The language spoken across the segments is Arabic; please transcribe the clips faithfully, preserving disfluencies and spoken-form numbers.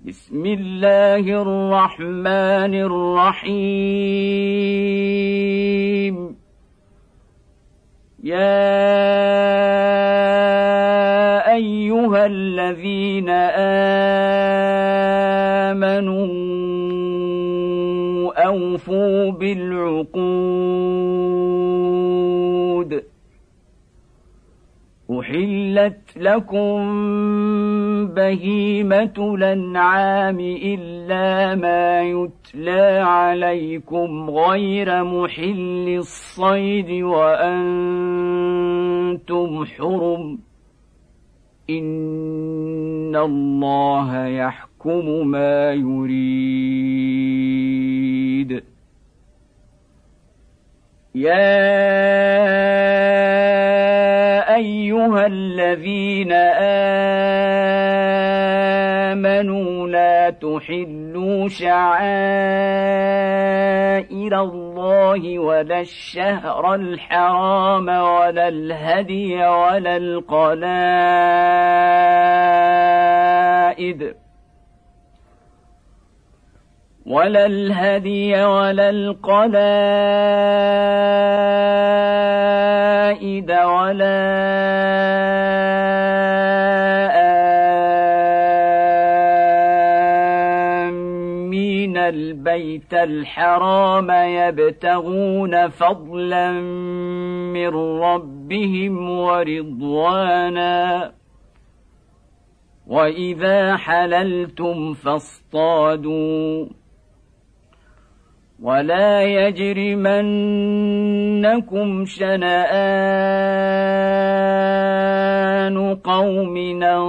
بسم الله الرحمن الرحيم يا أيها الذين آمنوا أوفوا بالعقود أحلت لكم بهيمة الأنعام إلا ما يتلى عليكم غير محل الصيد وأنتم حرم إن الله يحكم ما يريد يا أيها الذين آمنوا لا تحلوا شعائر الله ولا الشهر الحرام ولا الهدي ولا القلائد ولا الهدي ولا القلائد ولا آمين البيت الحرام يبتغون فضلا من ربهم ورضوانا وإذا حللتم فاصطادوا ولا يجرمنكم شنآن قوم أن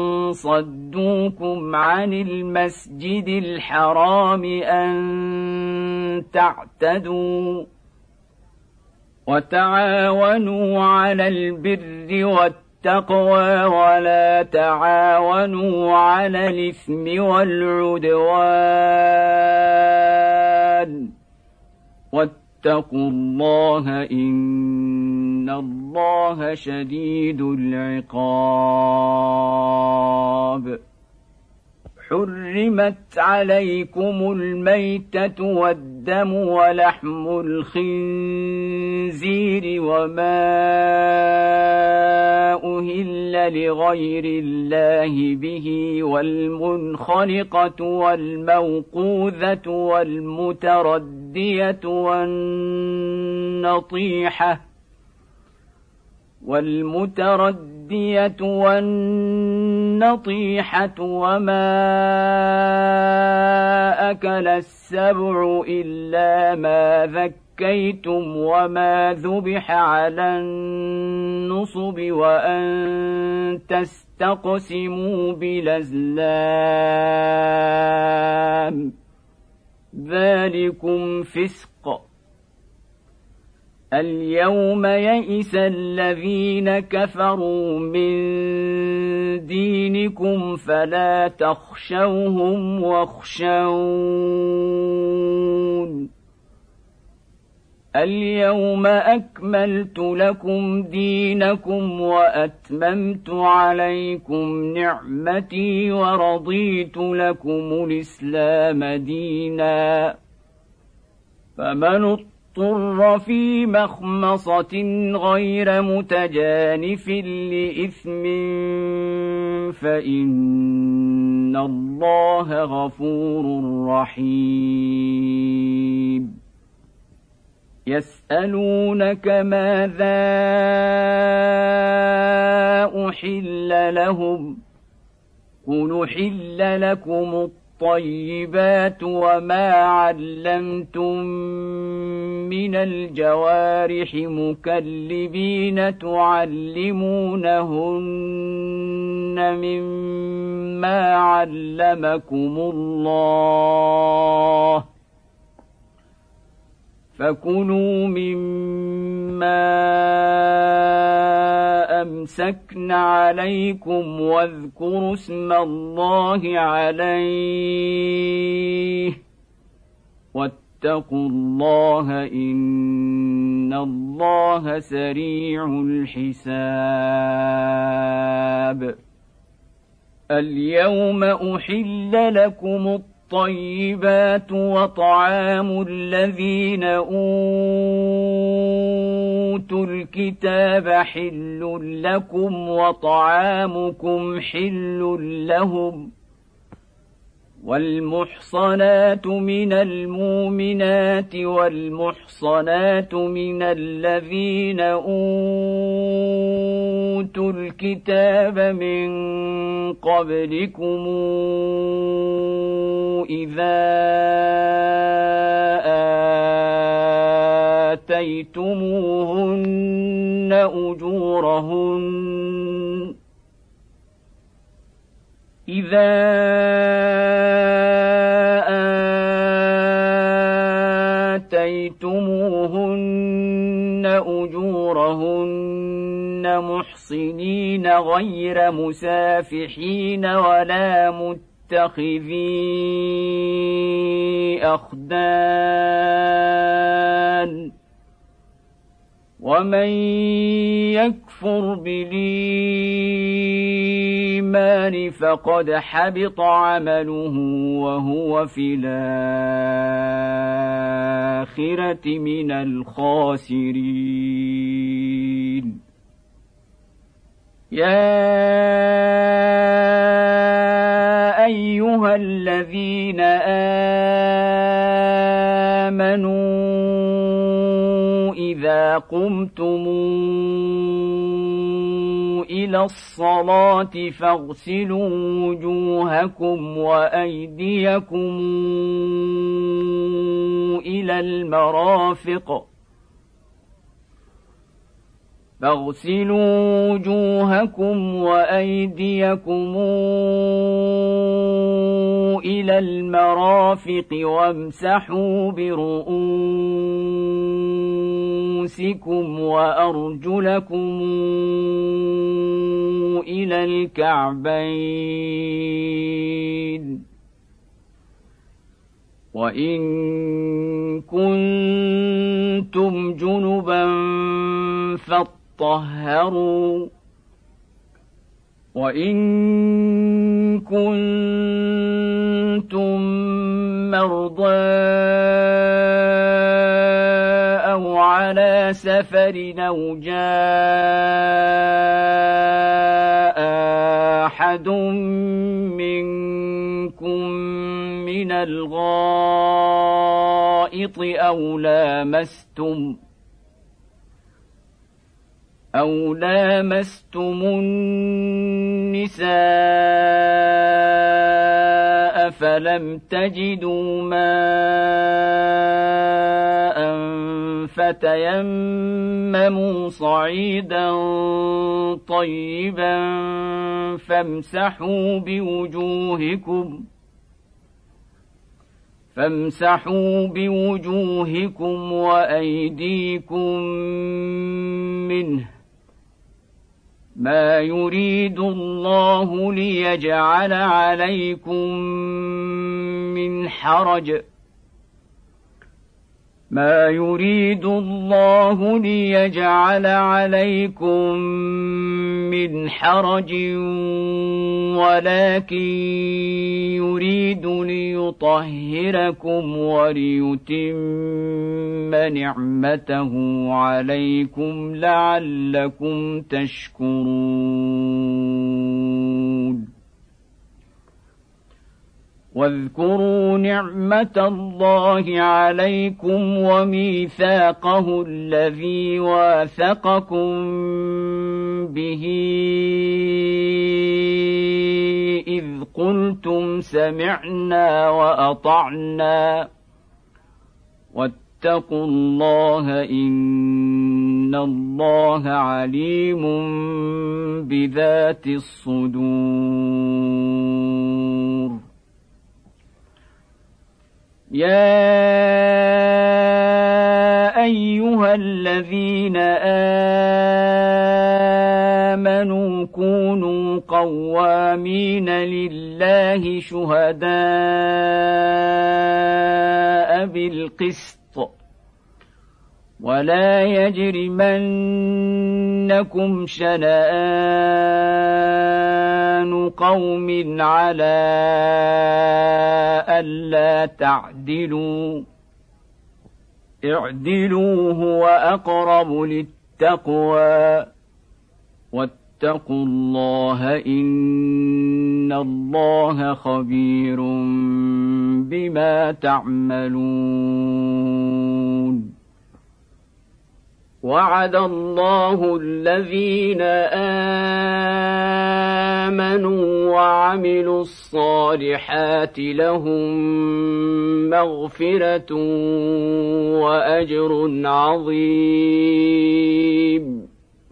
صدوكم عن المسجد الحرام أن تعتدوا وتعاونوا على البر والتقوى ولا تعاونوا على الإثم والعدوان واتقوا الله إن الله شديد العقاب حرمت عليكم الميتة والدم ولحم الخنزير وما أهل لغير الله به والمنخنقة والموقوذة والمتردية والنطيحة والمتردية والنطيحة وما أكل السبع إلا ما ذكيتم وما ذبح على النصب وأن تستقسموا بالأزلام ذلكم فسق اليوم يئس الذين كفروا من دينكم فلا تخشوهم واخشون اليوم أكملت لكم دينكم وأتممت عليكم نعمتي ورضيت لكم الإسلام دينا فمن اضطر في مخمصة غير متجانف لإثم فإن الله غفور رحيم يسألونك ماذا أحل لهم قل أحل لكم الطيبات وما علمتم من الجوارح مكلبين تعلمونهن مما علمكم الله فكلوا مما أمسكن عليكم واذكروا اسم الله عليه واتقوا الله إن الله سريع الحساب اليوم أحل لكم الطيبات وطعام الذين أوتوا الكتاب حل لكم وطعامكم حل لهم والمحصنات من المؤمنات والمحصنات من الذين أوتوا الكتاب من قبلكم إذا آتيتموهن أجورهن إذا آتيتموهن أجورهن محصنين غير مسافحين ولا متخذي أخدان ومن يكفر بالإيمان فقد حبط عمله وهو في الآخرة من الخاسرين يا أيها الذين آمنوا إذا قمتم إلى الصلاة فاغسلوا وجوهكم وأيديكم إلى المرافق فاغسلوا وجوهكم وأيديكم إلى المرافق وامسحوا برؤوسكم وأرجلكم إلى الكعبين وإن كنتم جنبا فاطهروا وإن كنتم مرضى أو على سفر أو جاء أحد منكم من الغائط أو لامستم أو لامستم النساء فلم تجدوا ماء فتيمموا صعيدا طيبا فامسحوا بوجوهكم فامسحوا بوجوهكم وأيديكم منه ما يريد الله ليجعل عليكم من حرج ما يريد الله ليجعل عليكم من حرج ولكن يريد ليطهركم وليتم نعمته عليكم لعلكم تشكرون واذكروا نعمة الله عليكم وميثاقه الذي واثقكم به إذ قلتم سمعنا وأطعنا واتقوا الله إن الله عليم بذات الصدور يا أيها الذين آمنوا كونوا قوامين لله شهداء بالقسط ولا يجرمنكم شنآن قوم على ألا تعدلوا اعدلوا هو أقرب للتقوى واتقوا الله إن الله خبير بما تعملون وعد الله الذين آمنوا وعملوا الصالحات لهم مغفرة وأجر عظيم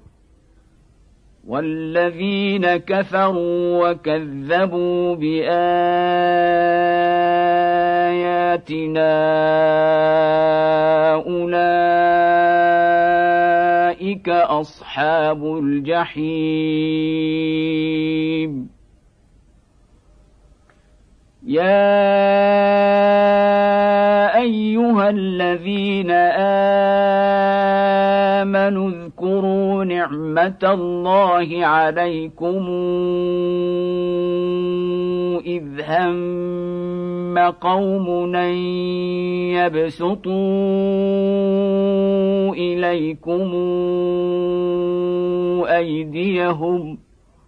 والذين كفروا وكذبوا بآياتنا أولئك أصحاب الجحيم يا أيها الذين آمنوا اذكروا نعمة الله عليكم إذ هم قوم أن يبسطوا إليكم أيديهم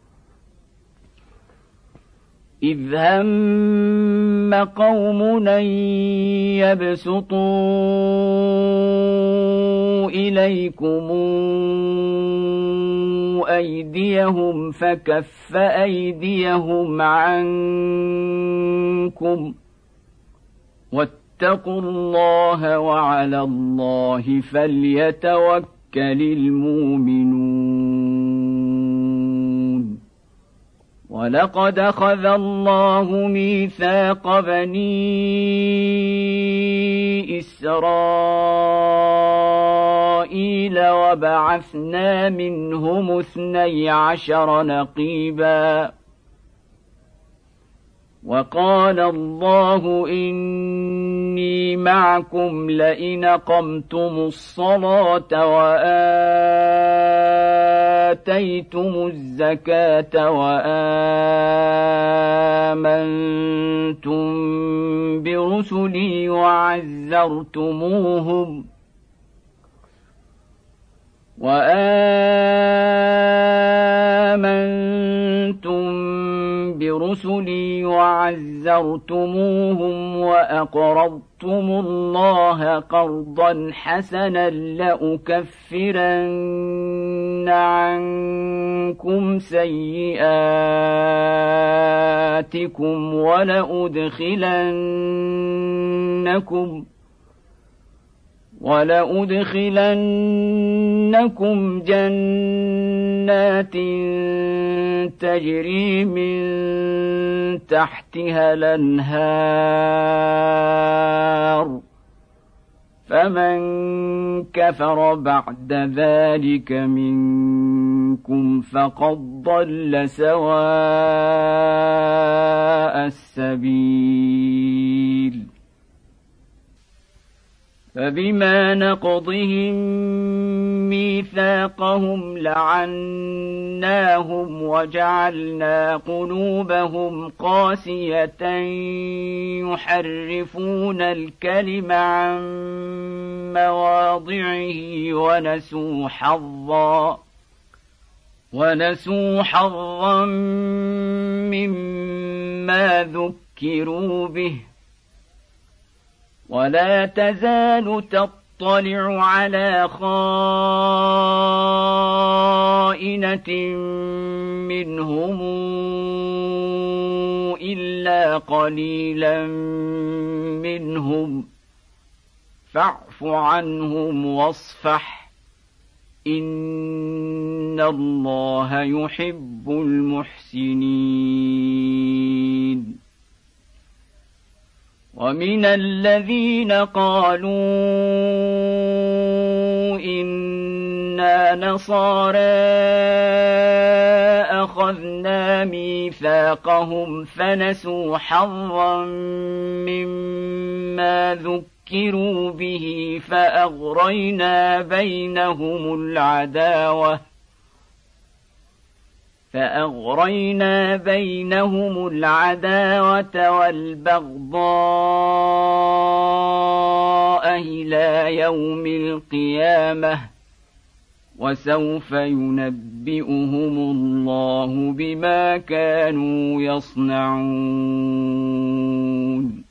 إذ هم قوم أن يبسطوا إليكم أيديهم فكف أيديهم عنكم واتقوا الله وعلى الله فليتوكل المؤمنون ولقد أخذ الله ميثاق بني إسرائيل وبعثنا منهم اثني عشر نقيبا وقال الله إني معكم لئن أقمتم الصلاة وآتيتم الزكاة وآمنتم برسلي وعزرتموهم وآمنتم برسلي وعزرتموهم وأقرضتم الله قرضا حسنا لأكفرن عنكم سيئاتكم ولأدخلنكم ولأدخلنكم جنات تجري من تحتها الأنهار فمن كفر بعد ذلك منكم فقد ضل سواء السبيل فبما نقضهم ميثاقهم لعناهم وجعلنا قلوبهم قاسية يحرفون الكلم عن مواضعه ونسوا حظا ونسوا حظا مما ذكروا به ولا تزال تطلع على خائنة منهم إلا قليلا منهم فاعف عنهم واصفح إن الله يحب المحسنين ومن الذين قالوا إنا نصارى أخذوا أخذنا ميثاقهم فنسوا حظا مما ذكروا به فأغرينا بينهم العداوة فأغرينا بينهم العداوة والبغضاء إلى يوم القيامة وسوف ينبئهم الله بما كانوا يصنعون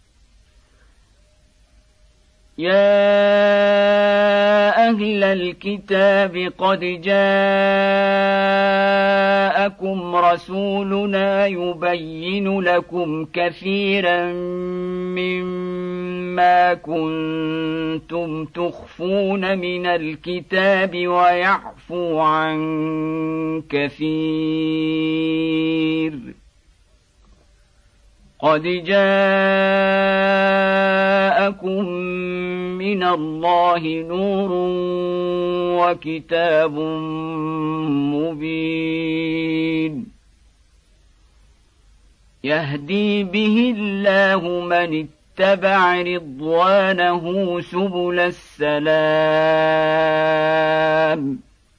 يا أهل الكتاب قد جاءكم رسولنا يبين لكم كثيرا مما كنتم تخفون من الكتاب ويعفو عن كثير قد جاءكم من الله نور وكتاب مبين يهدي به الله من اتبع رضوانه سبل السلام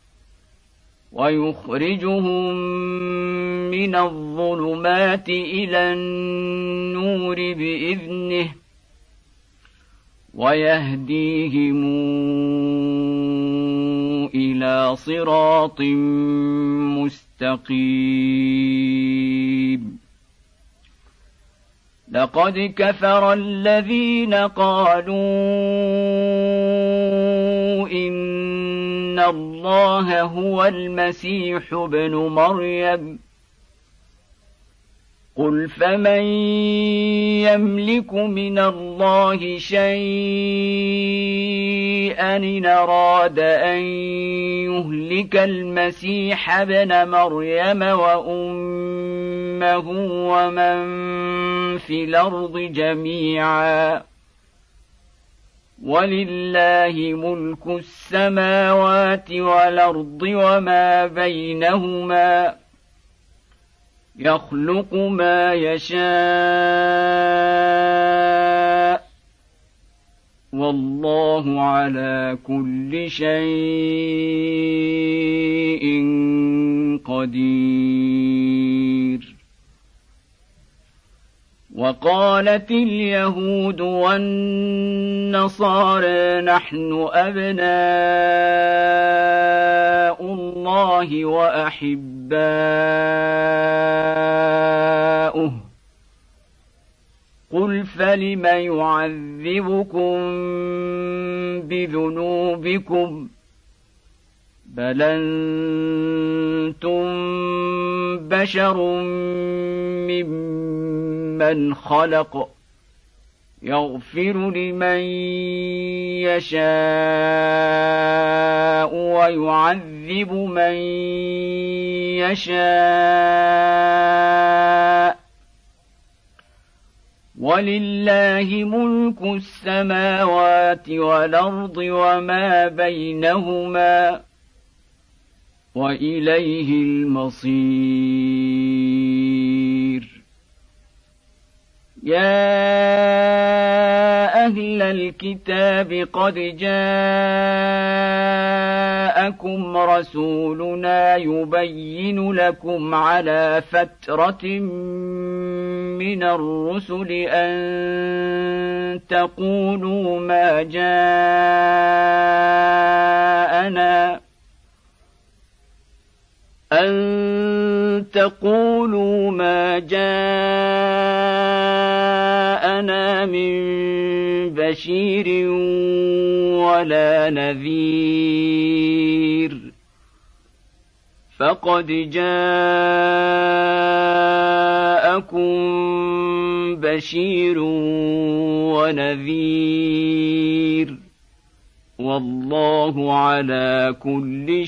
ويخرجهم من الظلمات إلى النور بإذنه ويهديهم إلى صراط مستقيم لقد كفر الذين قالوا إن الله هو المسيح ابن مريم قل فمن يملك من الله شيئا إن أراد أن يهلك المسيح ابن مريم وأمه ومن في الأرض جميعا ولله ملك السماوات والأرض وما بينهما يخلق ما يشاء والله على كل شيء قدير وقالت اليهود والنصارى نحن أبناء الله وأحباؤه قل فلم يعذبكم بذنوبكم بل أنتم بشر ممن خلق يغفر لمن يشاء ويعذب من يشاء ولله ملك السماوات والأرض وما بينهما وإليه المصير يا أهل الكتاب قد جاءكم رسولنا يبين لكم على فترة من الرسل أن تقولوا ما جاءنا أن تقولوا ما جاءنا من بشير ولا نذير فقد جاءكم بشير ونذير والله على كل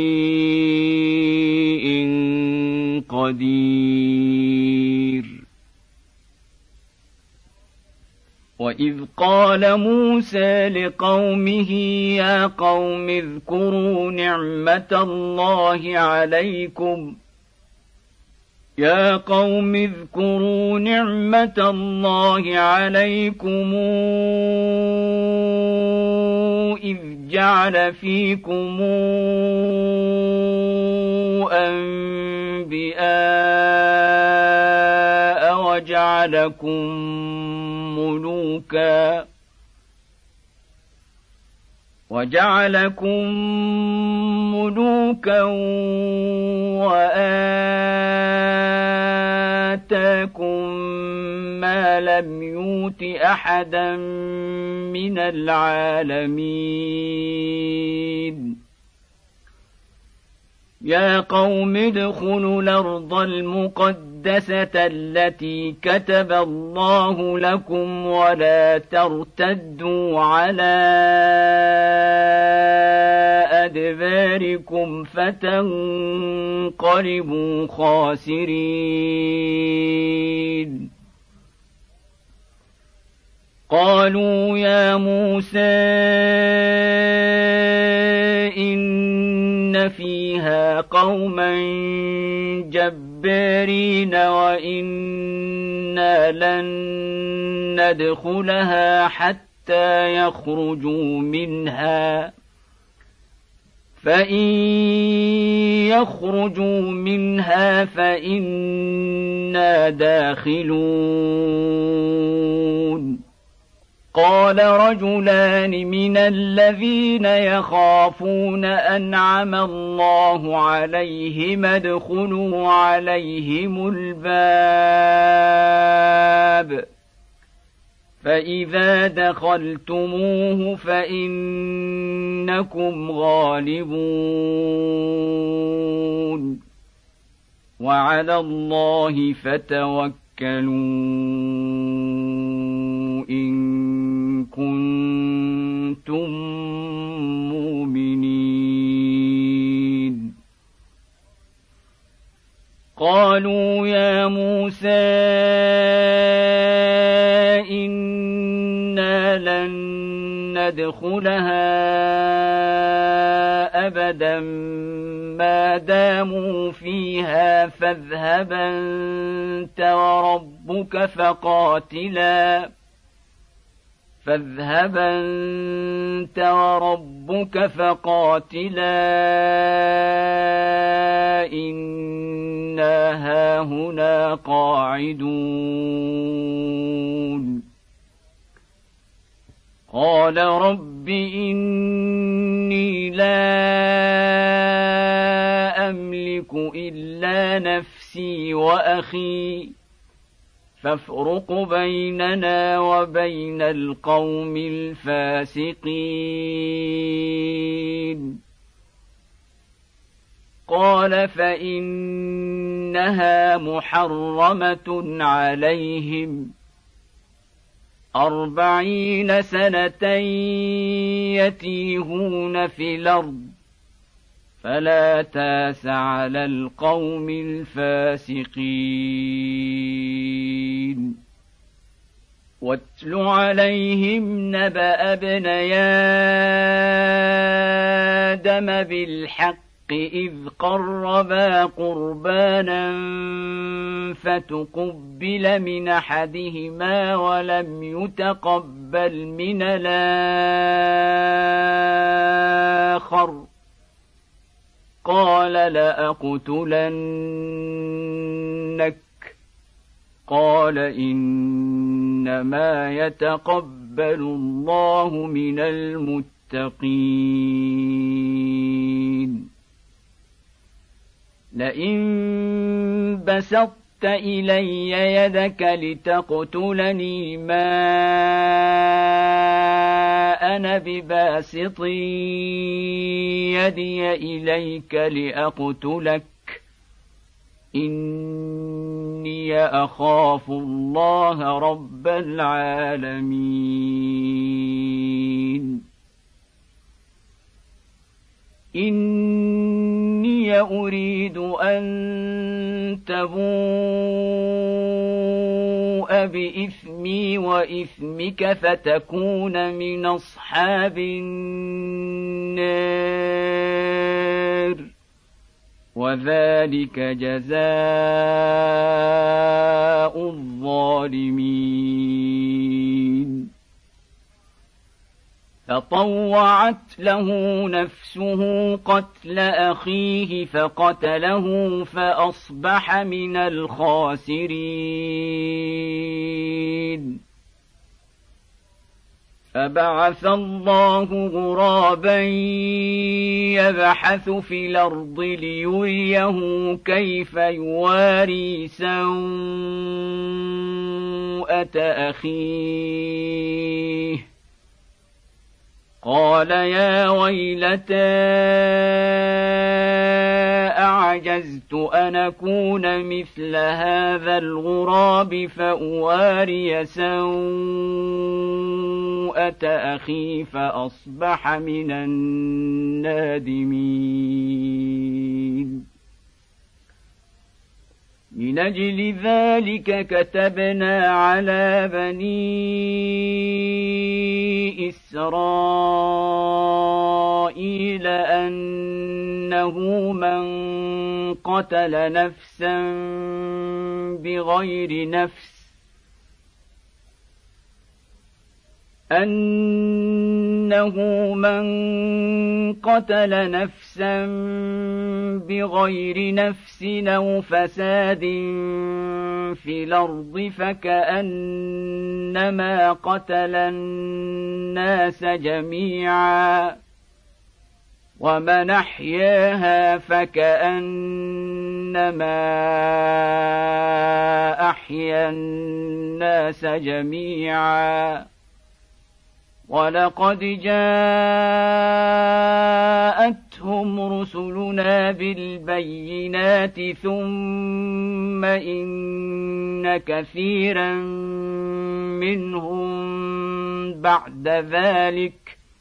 شيء قدير وإذ قال موسى لقومه يا قوم اذكروا نعمة الله عليكم يا قوم اذكروا نعمة الله عليكم إذ جعل فيكم أنبياء وجعلكم ملوكا وجعلكم ملوكا وآتاكم ما لم يؤت أحدا من العالمين يا قوم ادخلوا الأرض المقدسة التي كتب الله لكم ولا ترتدوا على أدباركم فتنقلبوا خاسرين قالوا يا موسى إن فيها قوما جبارين وإنا لن ندخلها حتى يخرجوا منها فإن يخرجوا منها فإنا داخلون قال رجلان من الذين يخافون أنعم الله عليهم ادخلوا عليهم الباب فإذا دخلتموه فإنكم غالبون وعلى الله فتوكلوا إن كنتم مؤمنين قالوا يا موسى إنا لن ندخلها أبدا ما داموا فيها فاذهب أنت وربك فقاتلا فاذهب أنت وربك فقاتلا إنا هاهنا قاعدون قال رب إني لا أملك إلا نفسي وأخي فافرق بيننا وبين القوم الفاسقين قال فإنها محرمة عليهم أربعين سنة يتيهون في الأرض فلا تاس على القوم الفاسقين واتل عليهم نبأ ابني آدم بالحق إذ قربا قربانا فتقبل من أحدهما ولم يتقبل من الآخر قال لأقتلنك قال إنما يتقبل الله من المتقين لئن بسطت إلي يدك لتقتلني ما أنا بباسط يدي إليك لأقتلك إني أخاف الله رب العالمين إني أريد أن تبوء بإثمي وإثمك فتكون من أصحاب النار وذلك جزاء الظالمين. فطوعت له نفسه قتل أخيه فقتله فأصبح من الخاسرين. فبعث الله غرابا يبحث في الأرض ليريه كيف يواري سوءة أخيه قال يا ويلتى أعجزت أن أكون مثل هذا الغراب فأواري سوءة أخي فأصبح من النادمين. من أجل ذلك كتبنا على بني إسرائيل أنه من قتل نفسا بغير نفس أنه من قتل نفسا بغير نفس أو فساد في الأرض فكأنما قتل الناس جميعا ومن أحياها فكأنما أحيا الناس جميعا. ولقد جاءتهم رسلنا بالبينات ثم إن كثيرا منهم بعد ذلك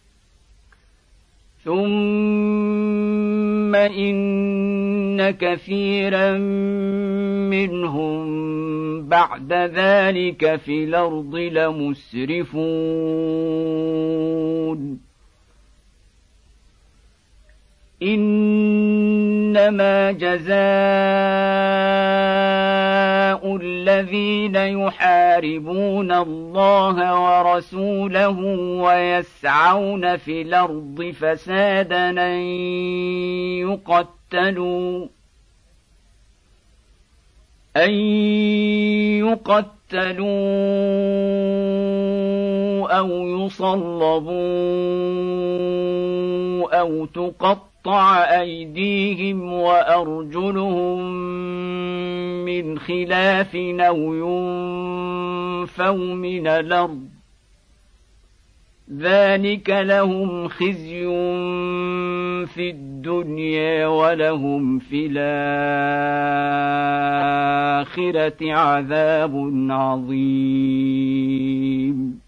ثم إن كثيرا منهم بعد ذلك في الأرض لمسرفون. إنما جزاء الذين يحاربون الله ورسوله ويسعون في الأرض فسادا أن يقتلوا أن يقتلوا أو يصلبوا أو تقطع أيديهم وأرجلهم من خلاف أو ينفوا من الأرض ذلك لهم خزي في الدنيا ولهم في الآخرة عذاب عظيم.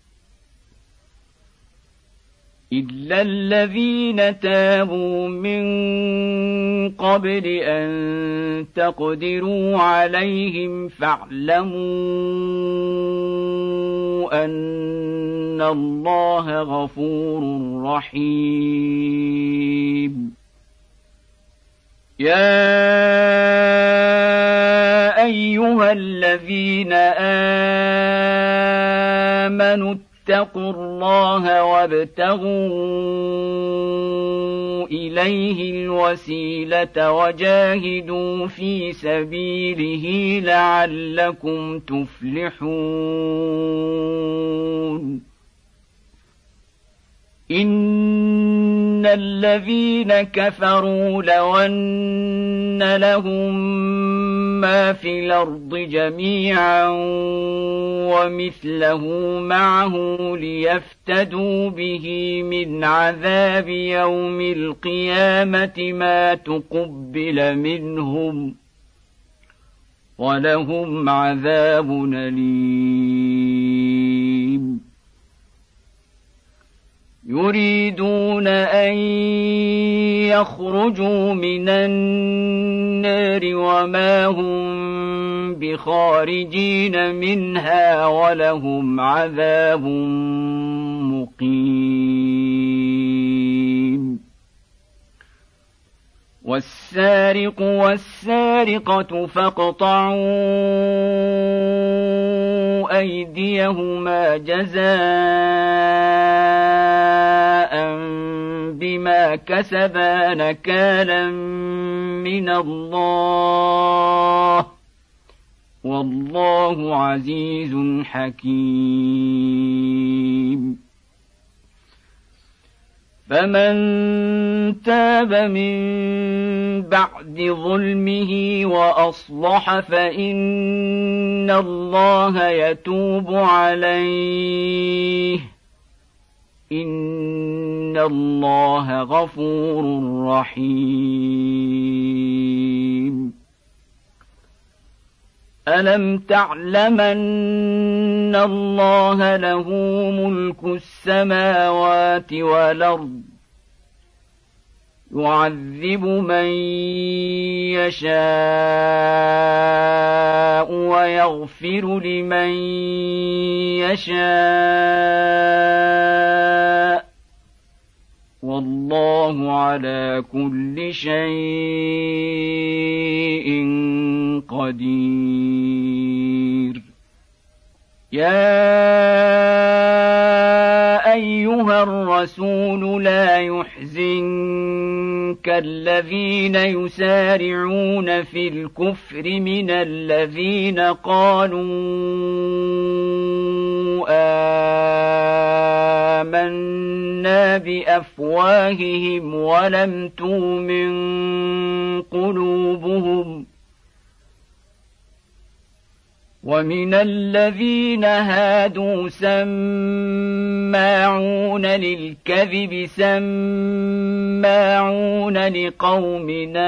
إلا الذين تابوا من قبل أن تقدروا عليهم فاعلموا أن الله غفور رحيم. يا أيها الذين آمنوا اتقوا الله وابتغوا إليه الوسيلة وجاهدوا في سبيله لعلكم تفلحون. إن الذين كفروا لو أن لهم ما في الأرض جميعا ومثله معه ليفتدوا به من عذاب يوم القيامة ما تقبل منهم ولهم عذاب أليم. يريدون أن يخرجوا من النار وما هم بخارجين منها ولهم عذاب مقيم. والسارق والسارقة فاقطعوا أيديهما جزاء بما كسبا نكالا من الله والله عزيز حكيم. فمن تاب من بعد ظلمه وأصلح فإن الله يتوب عليه إن الله غفور رحيم. ألم تعلمن الله له ملك السماوات والأرض يعذب من يشاء ويغفر لمن يشاء والله على كل شيء قدير. يا أيها الرسول لا يحزنك الذين يسارعون في الكفر من الذين قالوا آمنا بأفواههم ولم تؤمن قلوبهم ومن الذين هادوا سماعون للكذب سماعون لقوم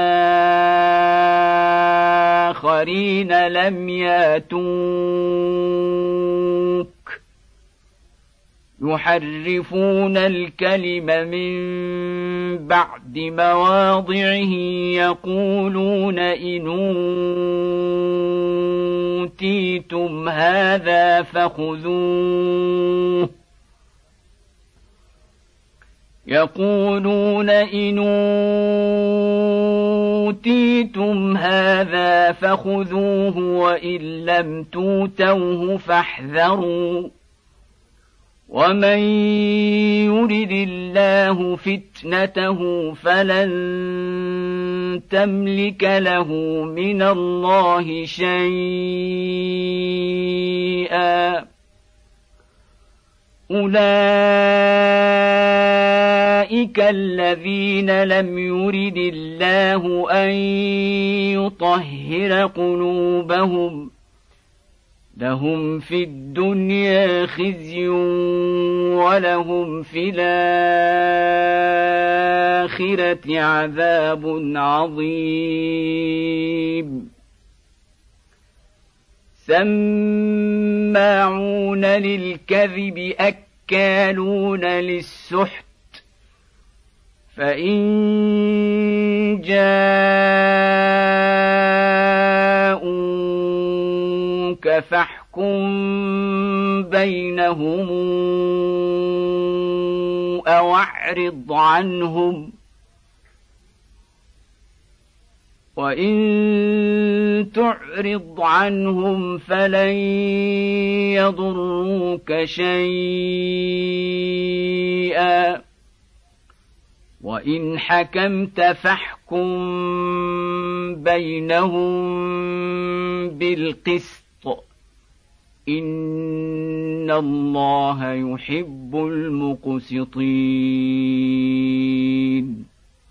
آخرين لم ياتوك يحرفون الكلم من بعد مواضعه يقولون إن أوتيتم هذا فخذوه يقولون إن أوتيتم هذا فخذوه وإن لم توتوه فاحذروا ومن يرد الله فتنته فلن تملك له من الله شيئا أولئك الذين لم يرد الله أن يطهر قلوبهم لهم في الدنيا خزي ولهم في الآخرة عذاب عظيم. سماعون للكذب أكالون للسحت فإن جاءوك فاحكم بينهم أو أعرض عنهم وإن تعرض عنهم فلن يضروك شيئا وإن حكمت فاحكم بينهم بالقسط إن الله يحب المقسطين.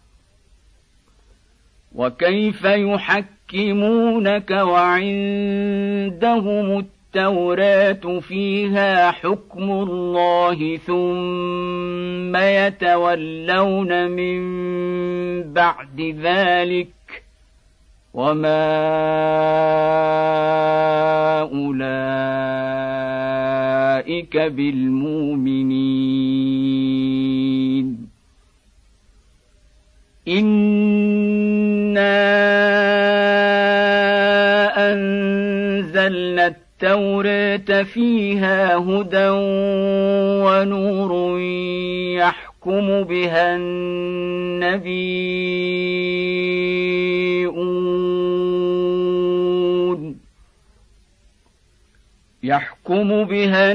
وكيف يحكمونك وعندهم التوراة فيها حكم الله ثم يتولون من بعد ذلك وما أولئك بالمؤمنين. إنا أنزلنا التوراة فيها هدى ونور يحكم يحكم بها النبيون يحكم بها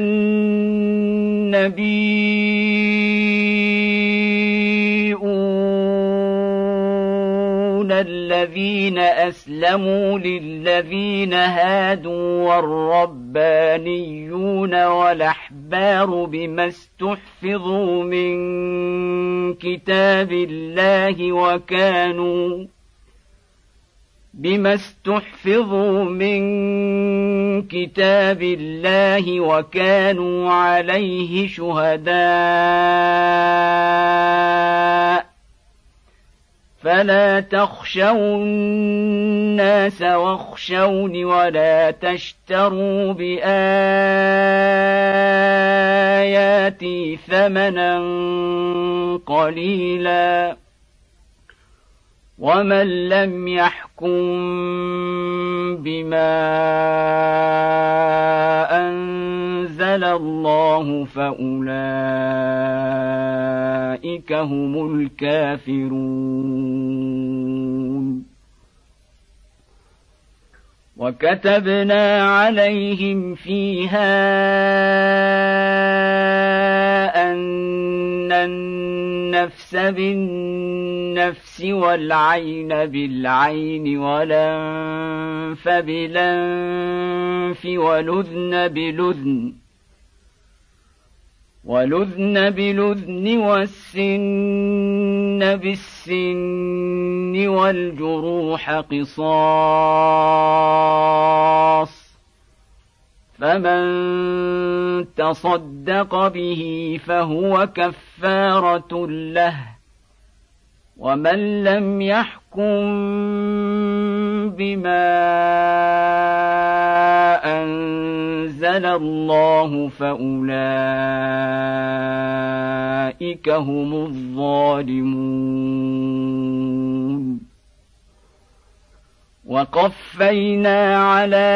النبيون الذين أسلموا للذين هادوا والربانيون والأحبار بما استحفظوا من كتاب الله وكانوا بما استحفظوا من كتاب الله وكانوا عليه شهداء فلا تخشوا الناس واخشوني ولا تشتروا بآياتي ثمنا قليلا ومن لم يحكم بما أنزل الله فأولئك هم الكافرون وكتبنا عليهم فيها أن النفس بالنفس والعين بالعين والأنف بالأنف والأذن بالأذن والأذن بالأذن والسن بالسن والجروح قصاص فمن تصدق به فهو كفارة له ومن لم يحكم بما أنزل الله فأولئك هم الظالمون وقفينا على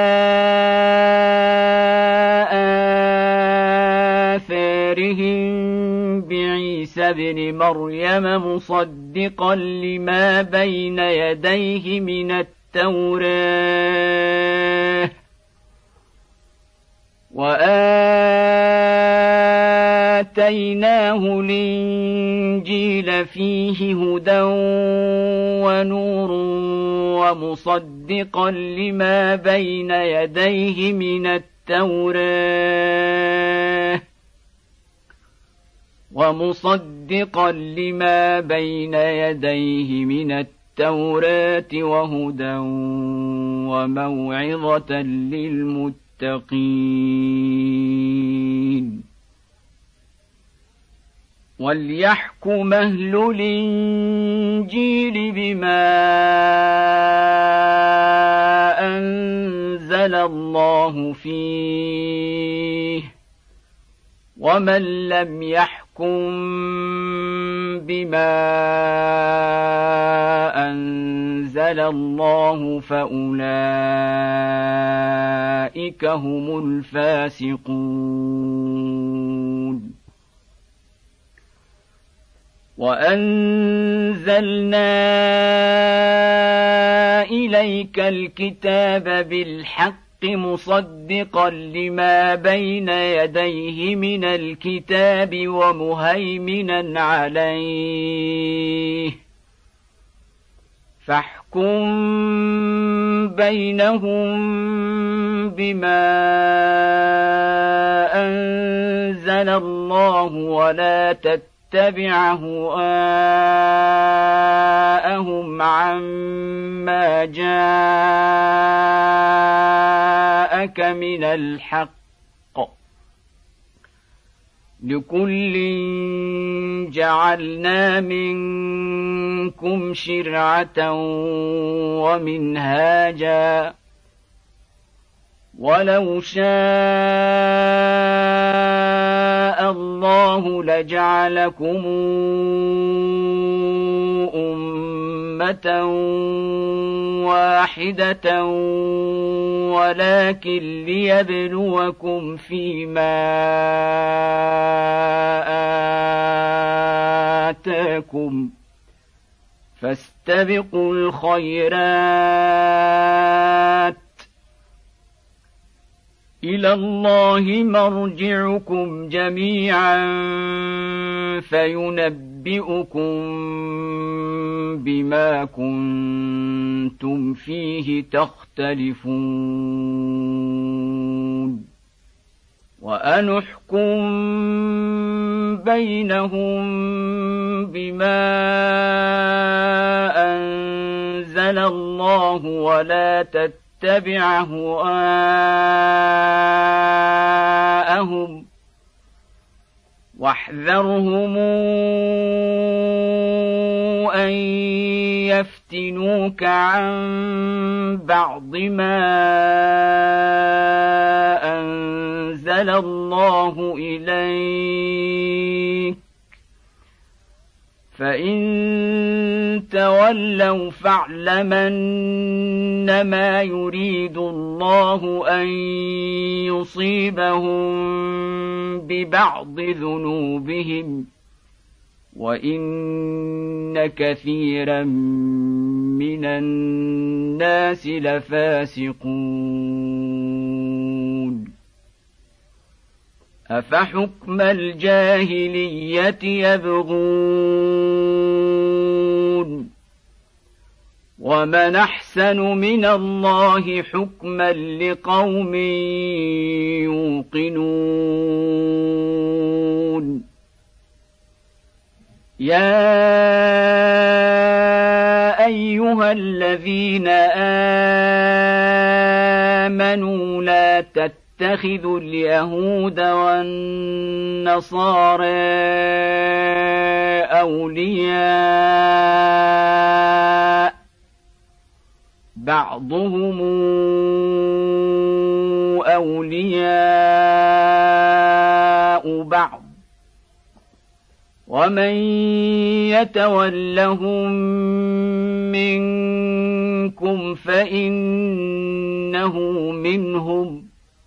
آثارهم بعيسى ابن مريم مصدقا لما بين يديه من التوراة وآتيناه الإنجيل فيه هدى ونور ومصدقا لما بين يديه من التوراة ومصدقا لما بين يديه من التوراة وهدى وموعظة للمتقين وليحكم أهل الإنجيل بما أنزل الله فيه ومن لم يحكم بما أنزل الله فأولئك هم الفاسقون وأنزلنا إليك الكتاب بالحق مصدقا لما بين يديه من الكتاب ومهيمنا عليه فاحكم بينهم بما أنزل الله ولا تتبع هواءهم عما جاءك من الحق لكل جعلنا منكم شرعة ومنهاجا ولو شاء الله لجعلكم أمة واحدة ولكن ليبلوكم فيما فاستبقوا الخيرات إلى الله مرجعكم جميعا فينبئكم بما كنتم فيه تختلفون وأن احكم بينهم بما أنزل الله ولا تتبع هواءهم واحذرهم أن يفتنوك عن بعض ما أنزل الله إليك فإن تولوا فاعلم أنما يريد الله أن يصيبهم ببعض ذنوبهم وإن كثيرا من الناس لفاسقون أفحكم الجاهلية يبغون ومن أحسن من الله حكما لقوم يوقنون يا أيها الذين آمنوا لا تتخذوا اليهود والنصارى أولياء بعضهم أولياء بعض ومن يتولهم منكم فإنه منهم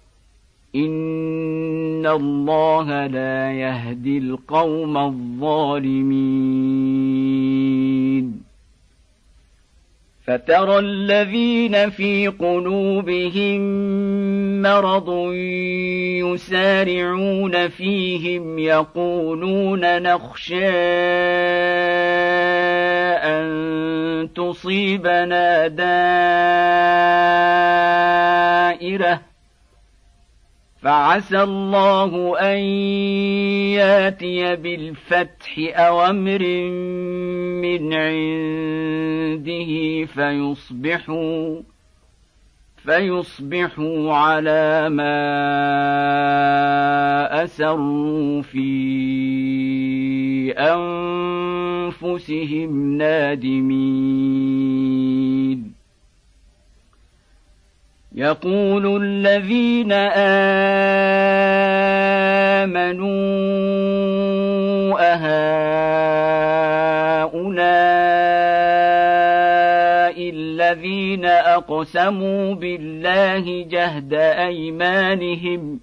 إن الله لا يهدي القوم الظالمين فترى الذين في قلوبهم مرض يسارعون فيهم يقولون نخشى أن تصيبنا دائرة فعسى الله أن ياتي بالفتح أو أمر من عنده فيصبحوا فيصبحوا على ما أسروا في أنفسهم نادمين يقول الذين آمنوا أهؤلاء الذين أقسموا بالله جهد أيمانهم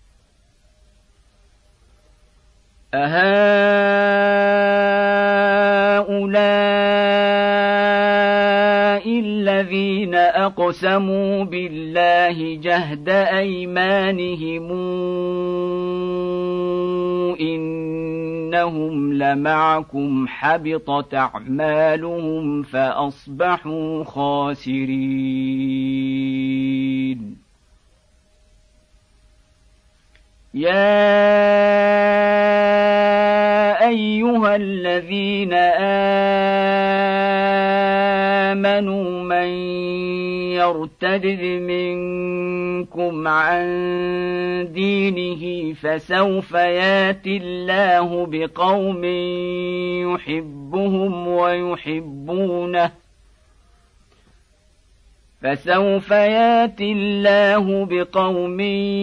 أهؤلاء الذين أقسموا بالله جهد أيمانهم إنهم لمعكم حبطت أعمالهم فأصبحوا خاسرين يا أيها الذين آمنوا من يرتد منكم عن دينه فسوف ياتي الله بقوم يحبهم ويحبونه فسوف ياتي الله بقوم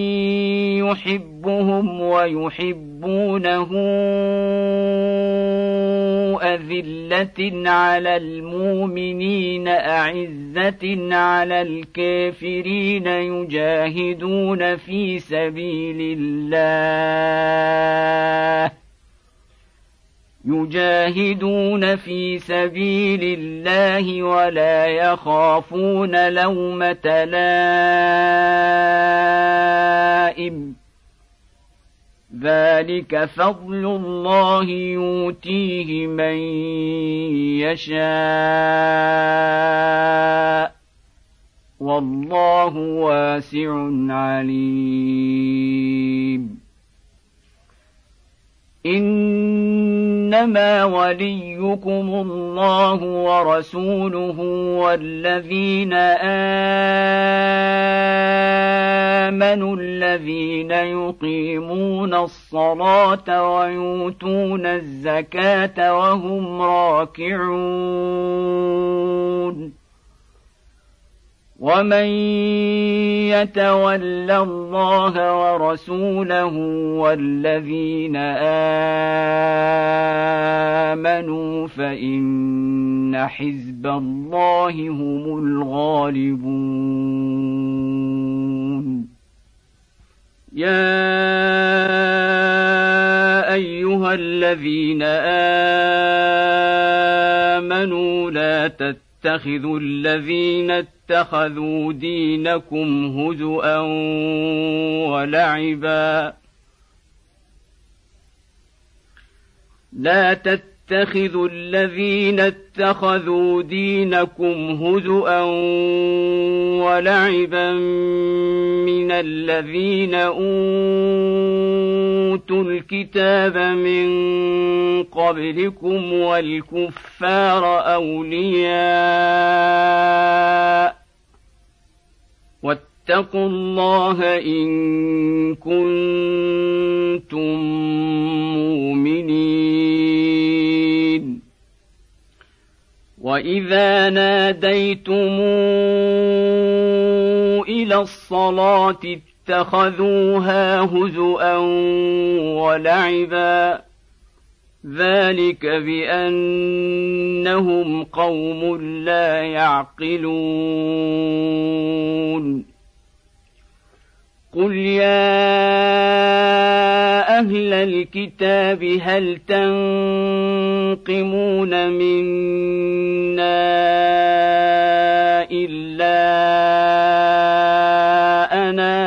يحبهم ويحبونه أذلة على المؤمنين أعزة على الكافرين يجاهدون في سبيل الله يجاهدون في سبيل الله ولا يخافون لومة لائم ذلك فضل الله يؤتيه من يشاء والله واسع عليم إنما وليكم الله ورسوله والذين آمنوا الذين يقيمون الصلاة ويؤتون الزكاة وهم راكعون ومن يتول الله ورسوله والذين آمنوا فإن حزب الله هم الغالبون يا أيها الذين آمنوا لا تتبعوا اتخذوا الذين اتخذوا دينكم هزؤا ولعبا لا تتخذوا الذين اتخذوا دينكم هزؤا ولعبا من الذين أوتوا الكتاب من قبلكم والكفار أولياء واتقوا الله إن كنتم مؤمنين وإذا ناديتم إلى الصلاة اتخذوها هزؤا ولعبا ذلك بأنهم قوم لا يعقلون قل يا أهل الكتاب هل تنقمون منا إلا أنا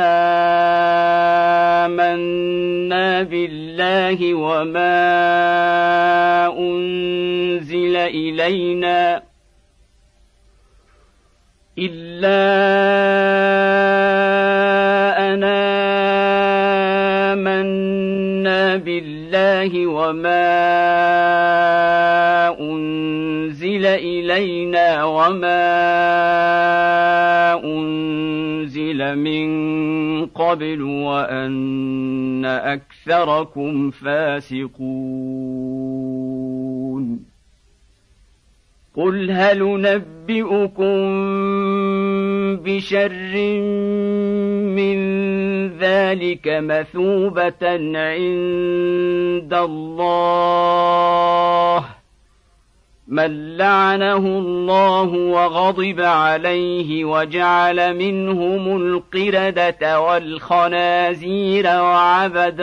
آمنا بالله وما أنزل إلينا إلا أنا آمنا بالله وما أنزل إلينا وما أنزل من قبل وأن أكثركم فاسقون قل هل ننبئكم بشر من ذلك مثوبة عند الله من لعنه الله وغضب عليه وجعل منهم القردة والخنازير وعبد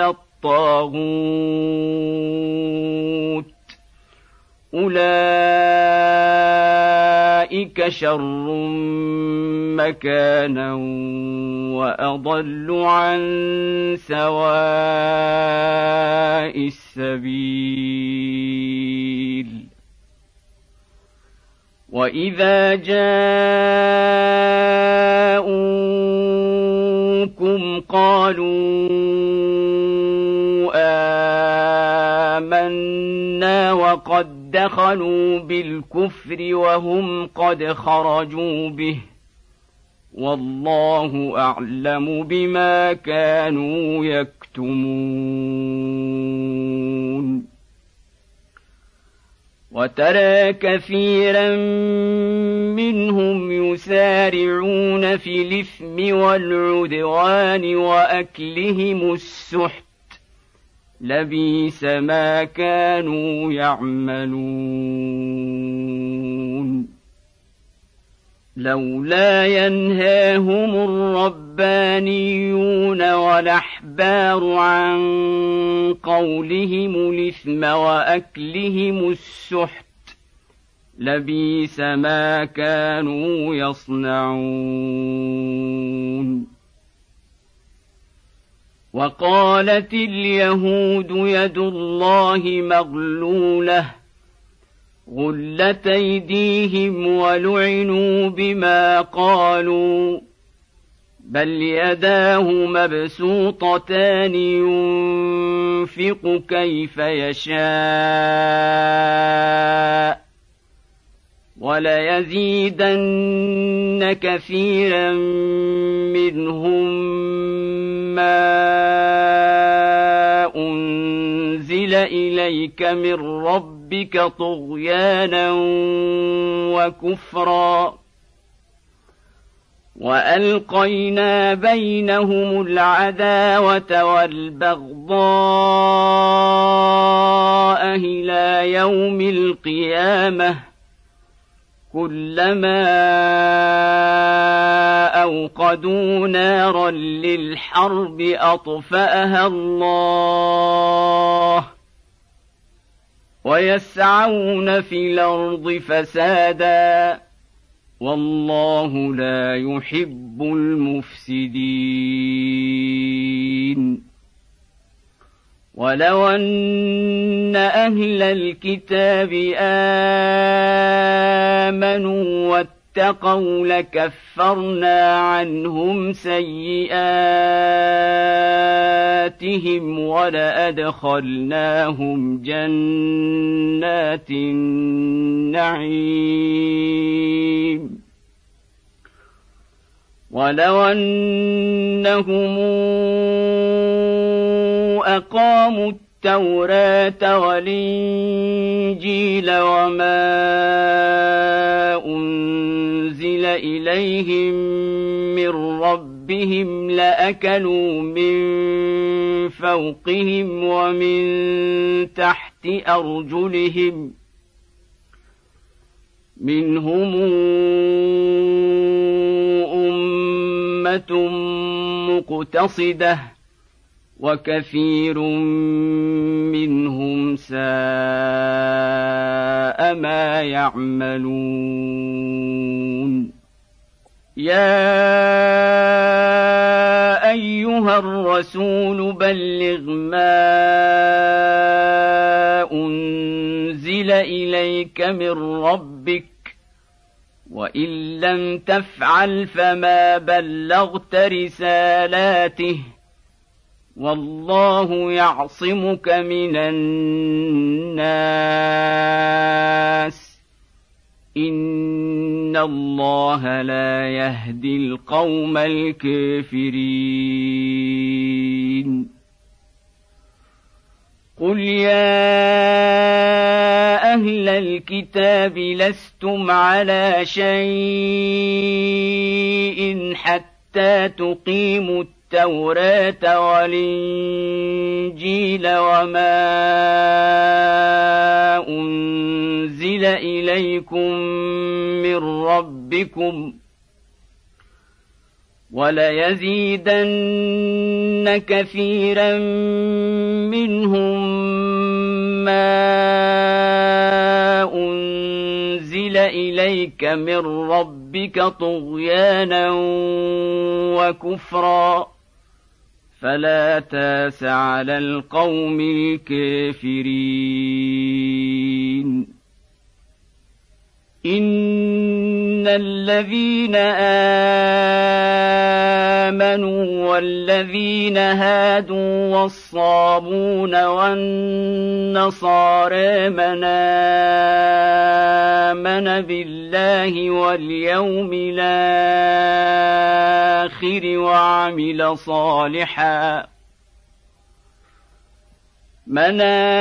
الطاغوت أولئك شر مكانا وأضل عن سواء السبيل وإذا جاءوكم قالوا آمنا وقد دخلوا بالكفر وهم قد خرجوا به والله أعلم بما كانوا يكتمون وترى كثيرا منهم يسارعون في الإثم والعدوان وأكلهم السحت لبئس ما كانوا يعملون لولا ينهاهم الربانيون والأحبار عن قولهم الإثم وأكلهم السحت لبئس ما كانوا يصنعون. وقالت اليهود يد الله مغلولة غلت أيديهم ولعنوا بما قالوا بل يداه مبسوطتان ينفق كيف يشاء وليزيدن كثيرا منهم ما أنزل إليك من ربك طغيانا وكفرا وألقينا بينهم العداوة والبغضاء إلى يوم القيامة كلما أوقدوا نارا للحرب أطفأها الله ويسعون في الأرض فسادا والله لا يحب المفسدين. ولو أن أهل الكتاب آمنوا واتقوا لكفرنا عنهم سيئاتهم ولأدخلناهم جنات النعيم. ولو أنهم أقاموا التوراة والإنجيل وما أنزل إليهم من ربهم لأكلوا من فوقهم ومن تحت أرجلهم منهم أمة مقتصدة وكثير منهم ساء ما يعملون. يا أيها الرسول بلغ ما أنزل إليك من ربك وإن لم تفعل فما بلغت رسالاته والله يعصمك من الناس إن الله لا يهدي القوم الكافرين. قل يا أهل الكتاب لستم على شيء حتى تقيموا التوراة والإنجيل وما أنزل إليكم من ربكم وليزيدن كثيرا منهم ما أنزل إليك من ربك طغيانا وكفرا فلا تاس على القوم الكافرين. إن الذين آمنوا والذين هادوا والصابون والنصارى من آمن بالله واليوم الآخر وعمل صالحا من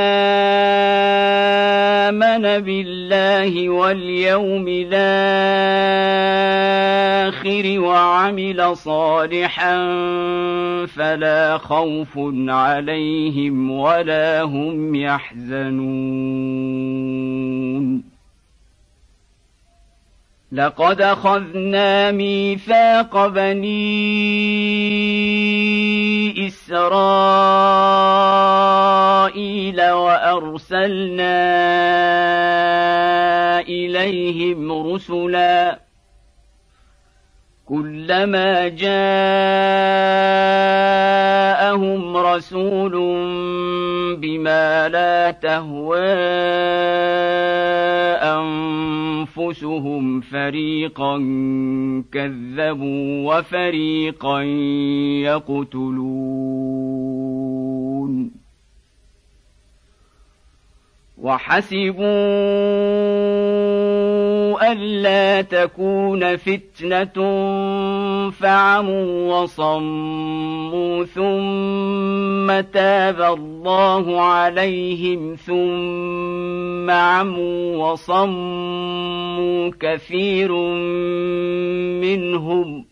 آمن بالله واليوم الآخر وعمل صالحا فلا خوف عليهم ولا هم يحزنون. لقد أخذنا ميثاق بني إسرائيل أرسلنا إليهم رسلا كلما جاءهم رسول بما لا تهوى أنفسهم فريقا كذبوا وفريقا يقتلون وحسبوا ألا تكون فتنة فعموا وصموا ثم تاب الله عليهم ثم عموا وصموا كثير منهم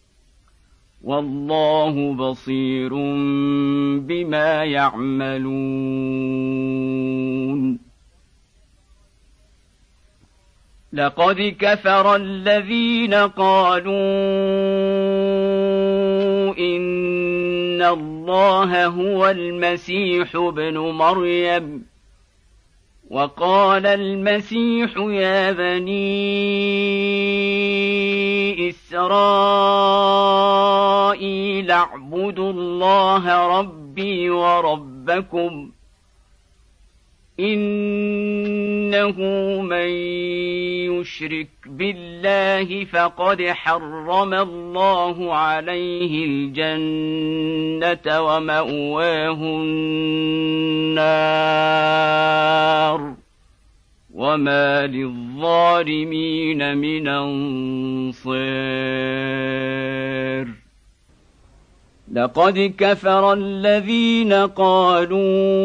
والله بصير بما يعملون لقد كفر الذين قالوا إن الله هو المسيح ابن مريم وقال المسيح يا بني إسرائيل اعبدوا الله ربي وربكم إنه من يشرك بالله فقد حرم الله عليه الجنة ومأواه النار وما للظالمين من أنصير لقد كفر الذين قالوا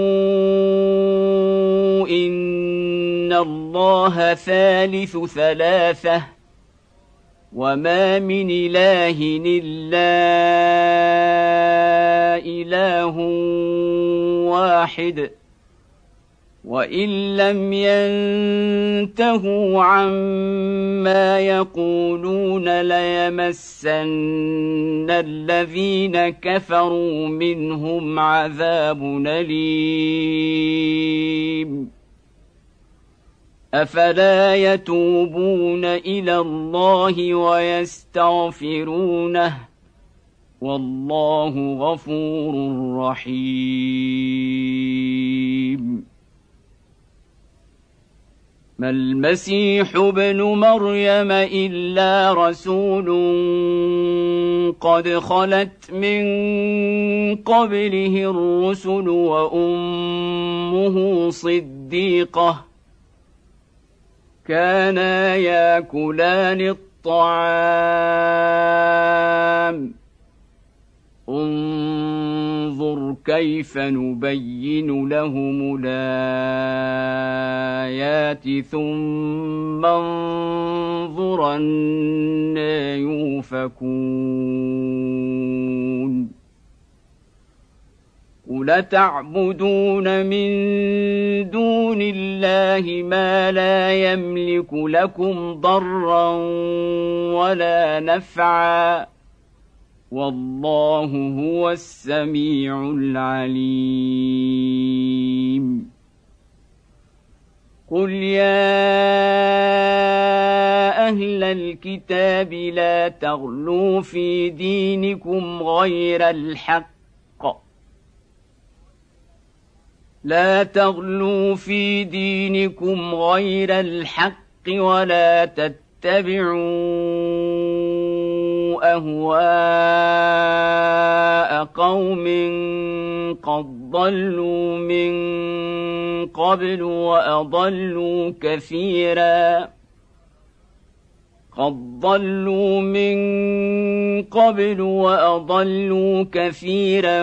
إن الله ثالث ثلاثة وما من إله إلا إله واحد وإن لم ينتهوا عما يقولون ليمسن الذين كفروا منهم عذاب أليم أفلا يتوبون إلى الله ويستغفرونه والله غفور رحيم ما المسيح ابن مريم إلا رسول قد خلت من قبله الرسل وأمه صديقة كانا ياكلان الطعام انظر كيف نبين لهم الآيات ثم انظر أنى يؤفكون قل تعبدون من دون الله ما لا يملك لكم ضرا ولا نفعا والله هو السميع العليم قل يا أهل الكتاب لا تغلوا في دينكم غير الحق لا تغلوا في دينكم غير الحق ولا تتبعوا أهواء قوم قد ضلوا من قبل وأضلوا كثيرا قد ضلوا من قبل وأضلوا كثيرا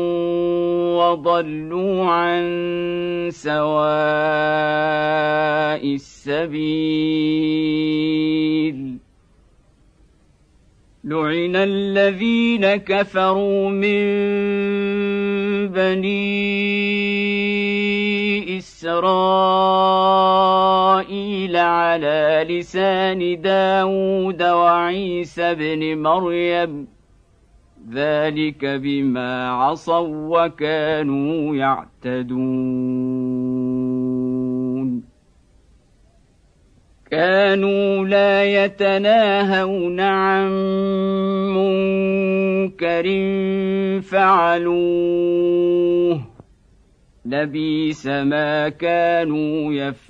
وضلوا عن سواء السبيل لعن الذين كفروا من بني إسرائيل على لسان داود وعيسى بن مريم ذلك بما عصوا وكانوا يعتدون كانوا لا يتناهون عن منكر فعلوه لبئس ما كانوا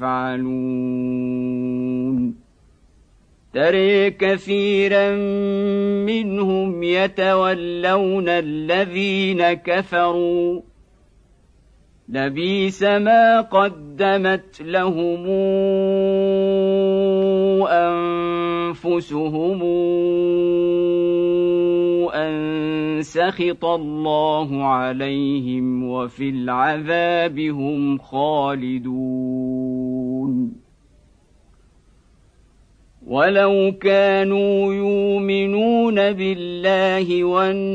يفعلون ترى كثيرا منهم يتولون الذين كفروا لبئس ما قدمت لهم أنفسهم أن سخط الله عليهم وفي العذاب هم خالدون ولو كانوا يؤمنون بالله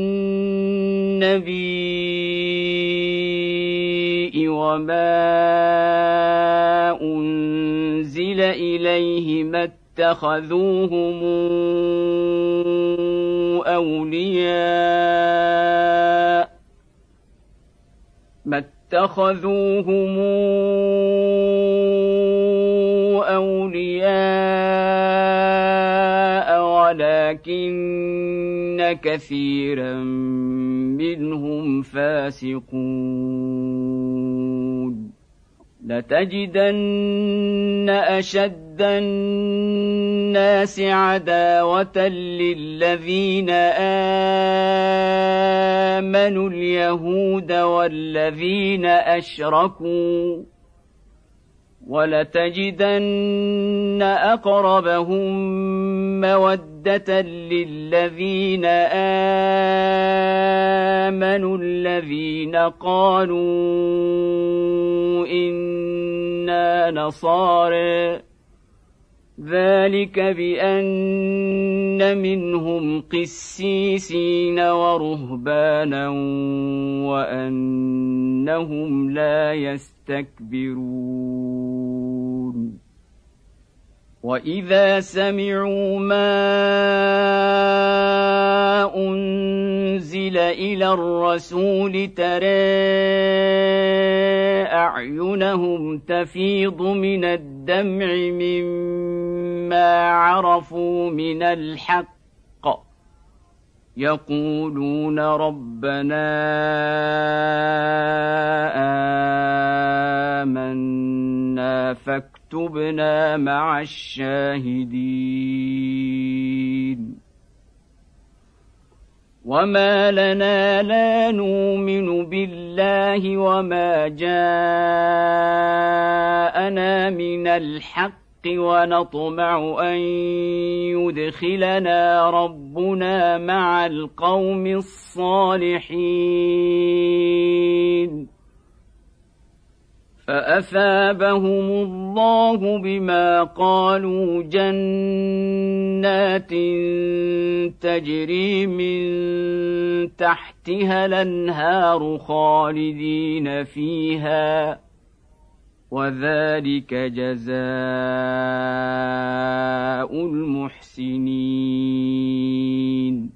والنبي وما أنزل إليه ما اتخذوهم أولياء ما اتخذوهم أولياء ولكن كثيرا منهم فاسقون لتجدن أشد الناس عداوة للذين آمنوا اليهود والذين أشركوا ولتجدن أقربهم مودة للذين آمنوا الذين قالوا إنا نصارى ذلك بأن منهم قسيسين ورهبانا وأنهم لا يستكبرون وإذا سمعوا ما أنزل إلى الرسول ترى أعينهم تفيض من الدمع مما عرفوا من الحق يقولون ربنا آمنا فاكتبنا مع الشاهدين وما لنا لا نؤمن بالله وما جاءنا من الحق ونطمع أن يدخلنا ربنا مع القوم الصالحين فأثابهم الله بما قالوا جنات تجري من تحتها الأنهار خالدين فيها وذلك جزاء المحسنين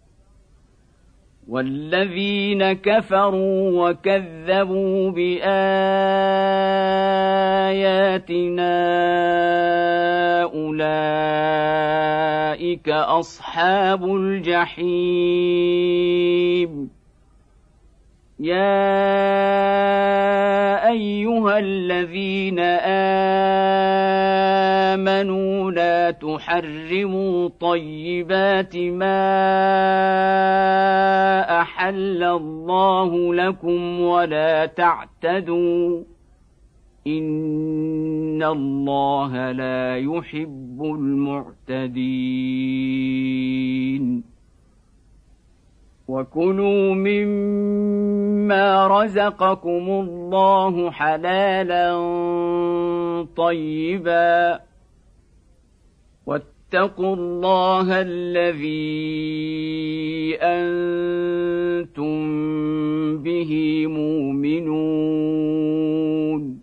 والذين كفروا وكذبوا بآياتنا أولئك أصحاب الجحيم يا أيها الذين آمنوا لا تحرموا طيبات ما أحل الله لكم ولا تعتدوا إن الله لا يحب المعتدين وكلوا مما رزقكم الله حلالا طيبا واتقوا الله الذي أنتم به مؤمنون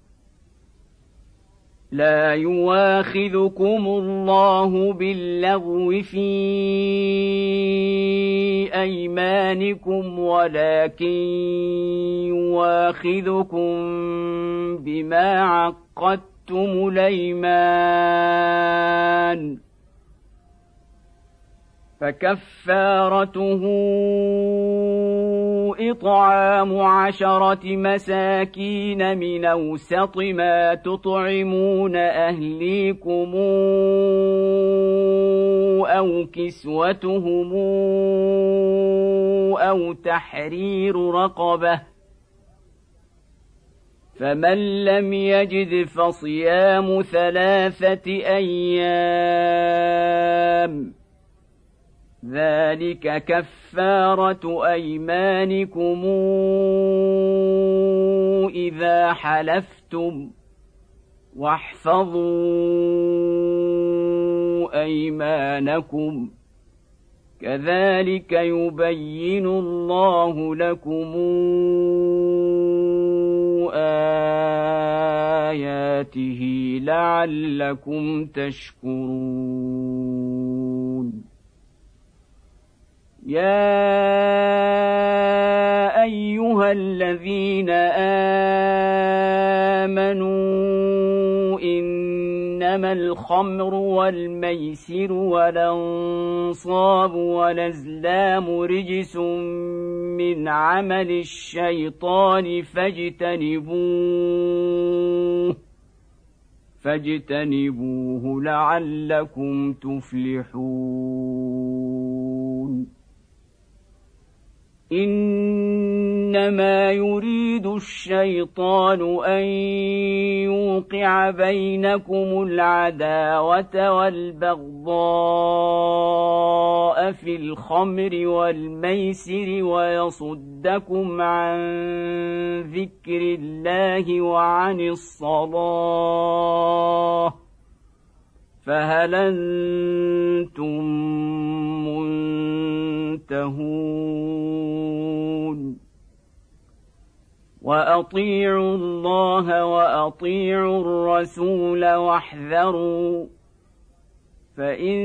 لا يواخذكم الله باللغو في أيمانكم ولكن يواخذكم بما عقدتم حلفتم الأيمان فكفارته إطعام عشرة مساكين من أوسط ما تطعمون أهليكم أو كسوتهم أو تحرير رقبة فمن لم يجد فصيام ثلاثة أيام ذلك كفارة أيمانكم إذا حلفتم واحفظوا أيمانكم كذلك يبين الله لكم آياته لعلكم تشكرون يا أيها الذين آمنوا إنما الخمر والميسر والأنصاب والأزلام رجس من عمل الشيطان فاجتنبوه فاجتنبوه لعلكم تفلحون إنما يريد الشيطان أن يوقع بينكم العداوة والبغضاء في الخمر والميسر ويصدكم عن ذكر الله وعن الصلاة فهل أنتم منتهون وأطيعوا الله وأطيعوا الرسول واحذروا فإن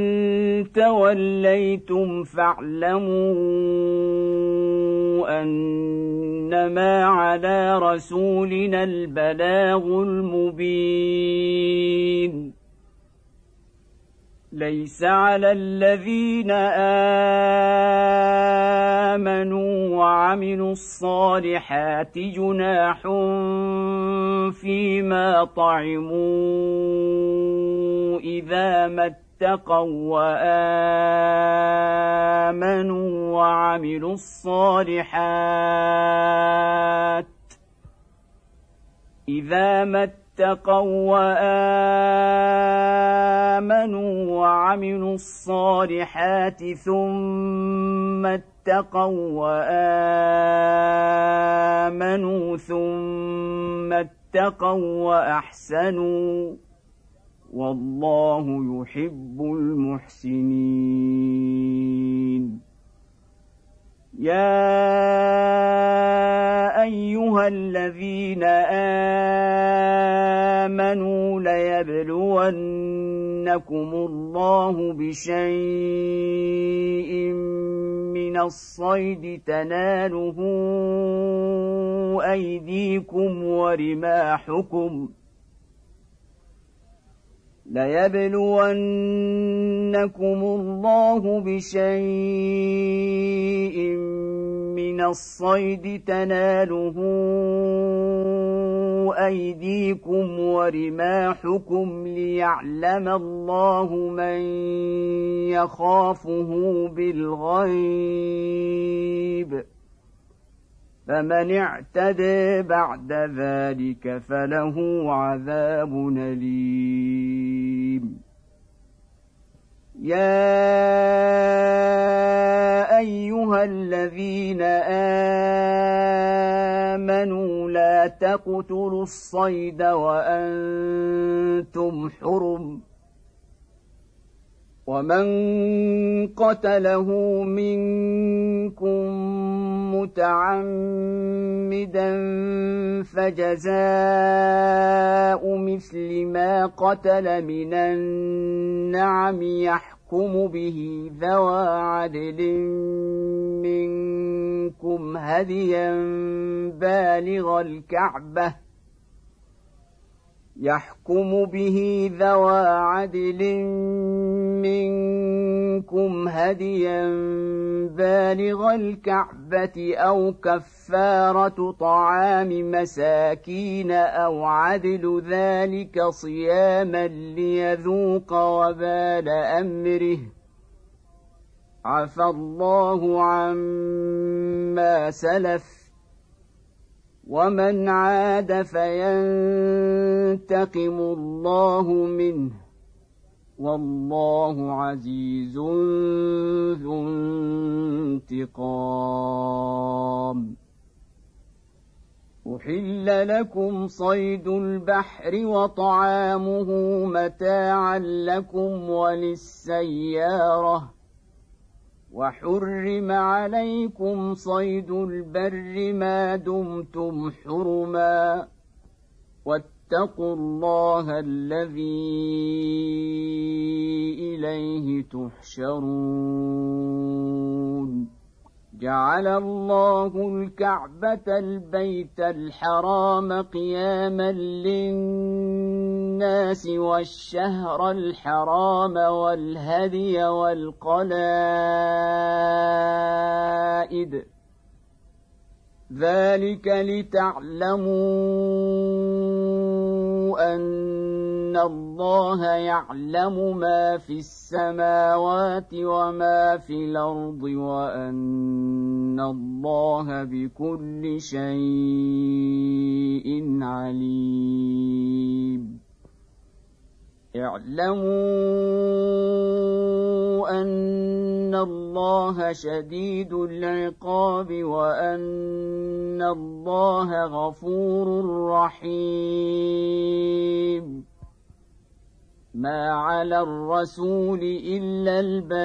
توليتم فاعلموا أنما على رسولنا البلاغ المبين ليس على الذين آمنوا وعملوا الصالحات جناح فيما طعموا إذا ما اتقوا وآمنوا وعملوا الصالحات إذا ما اتقوا وآمنوا وعملوا الصالحات ثم اتقوا وآمنوا ثم اتقوا وأحسنوا والله يحب المحسنين يا أيها الذين آمنوا ليبلونكم الله بشيء من الصيد تناله أيديكم ورماحكم ليبلونكم الله بشيء من الصيد تناله أيديكم ورماحكم ليعلم الله من يخافه بالغيب فمن اعتدى بعد ذلك فله عذاب أليم يا أيها الذين آمنوا لا تقتلوا الصيد وأنتم حرم ومن قتله منكم متعمدا فجزاء مثل ما قتل من النعم يحكم به ذوى عدل منكم هديا بالغ الكعبة يحكم به ذوى عدل منكم هديا بالغ الكعبة أو كفارة طعام مساكين أو عدل ذلك صياما ليذوق وبال أمره عفى الله عما سلف ومن عاد فينتقم الله منه والله عزيز ذو انتقام. أحل لكم صيد البحر وطعامه متاعا لكم وللسيارة وحرم عليكم صيد البر ما دمتم حرما واتقوا الله الذي إليه تحشرون. جعل الله الكعبة البيت الحرام قياما للناس والشهر الحرام والهدي والقلائد ذلك لتعلموا أن الله يعلم ما في السماوات وما في الأرض وأن الله بكل شيء عليم. اعلموا أن الله شديد العقاب وأن الله غفور رحيم. ما على الرسول إلا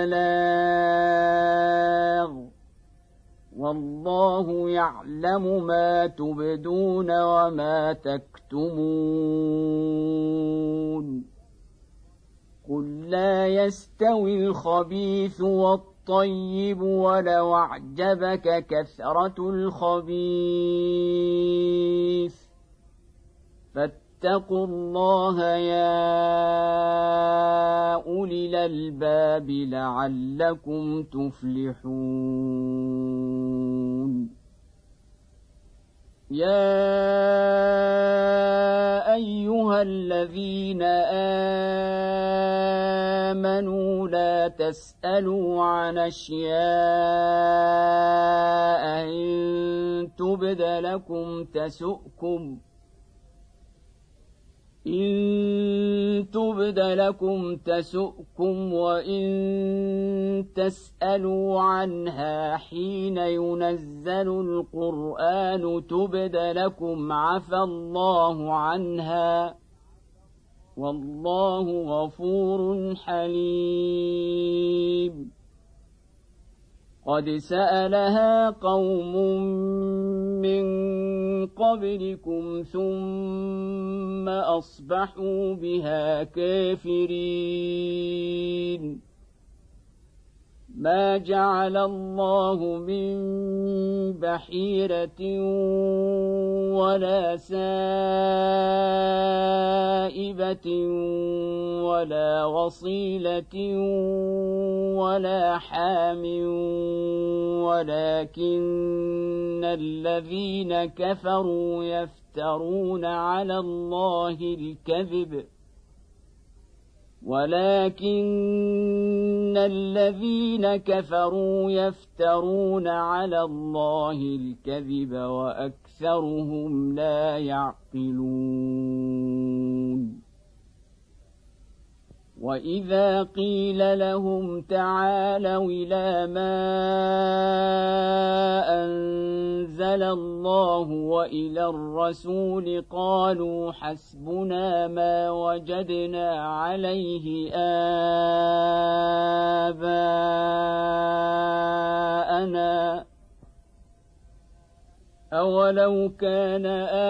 البلاغ والله يعلم ما تبدون وما تكتمون. قل لا يستوي الخبيث والطيب ولو أعجبك كثرة الخبيث فاتقوا الله يا أولي الألباب لعلكم تفلحون. يا أيها الذين آمنوا لا تسألوا عن أشياء إن تبد لكم تسؤكم إن تبد لكم تسؤكم وإن تسألوا عنها حين ينزل القرآن تبد لكم عفى الله عنها والله غفور حليم. قد سألها قوم من قبلكم ثم أصبحوا بها كافرين. ما جعل الله من بحيرة ولا سائبة ولا وصيلة ولا حام ولكن الذين كفروا يفترون على الله الكذب ولكن الذين كفروا يفترون على الله الكذب وأكثرهم لا يعقلون. وإذا قيل لهم تعالوا إلى ما أنزل الله وإلى الرسول قالوا حسبنا ما وجدنا عليه آباءنا أولو كان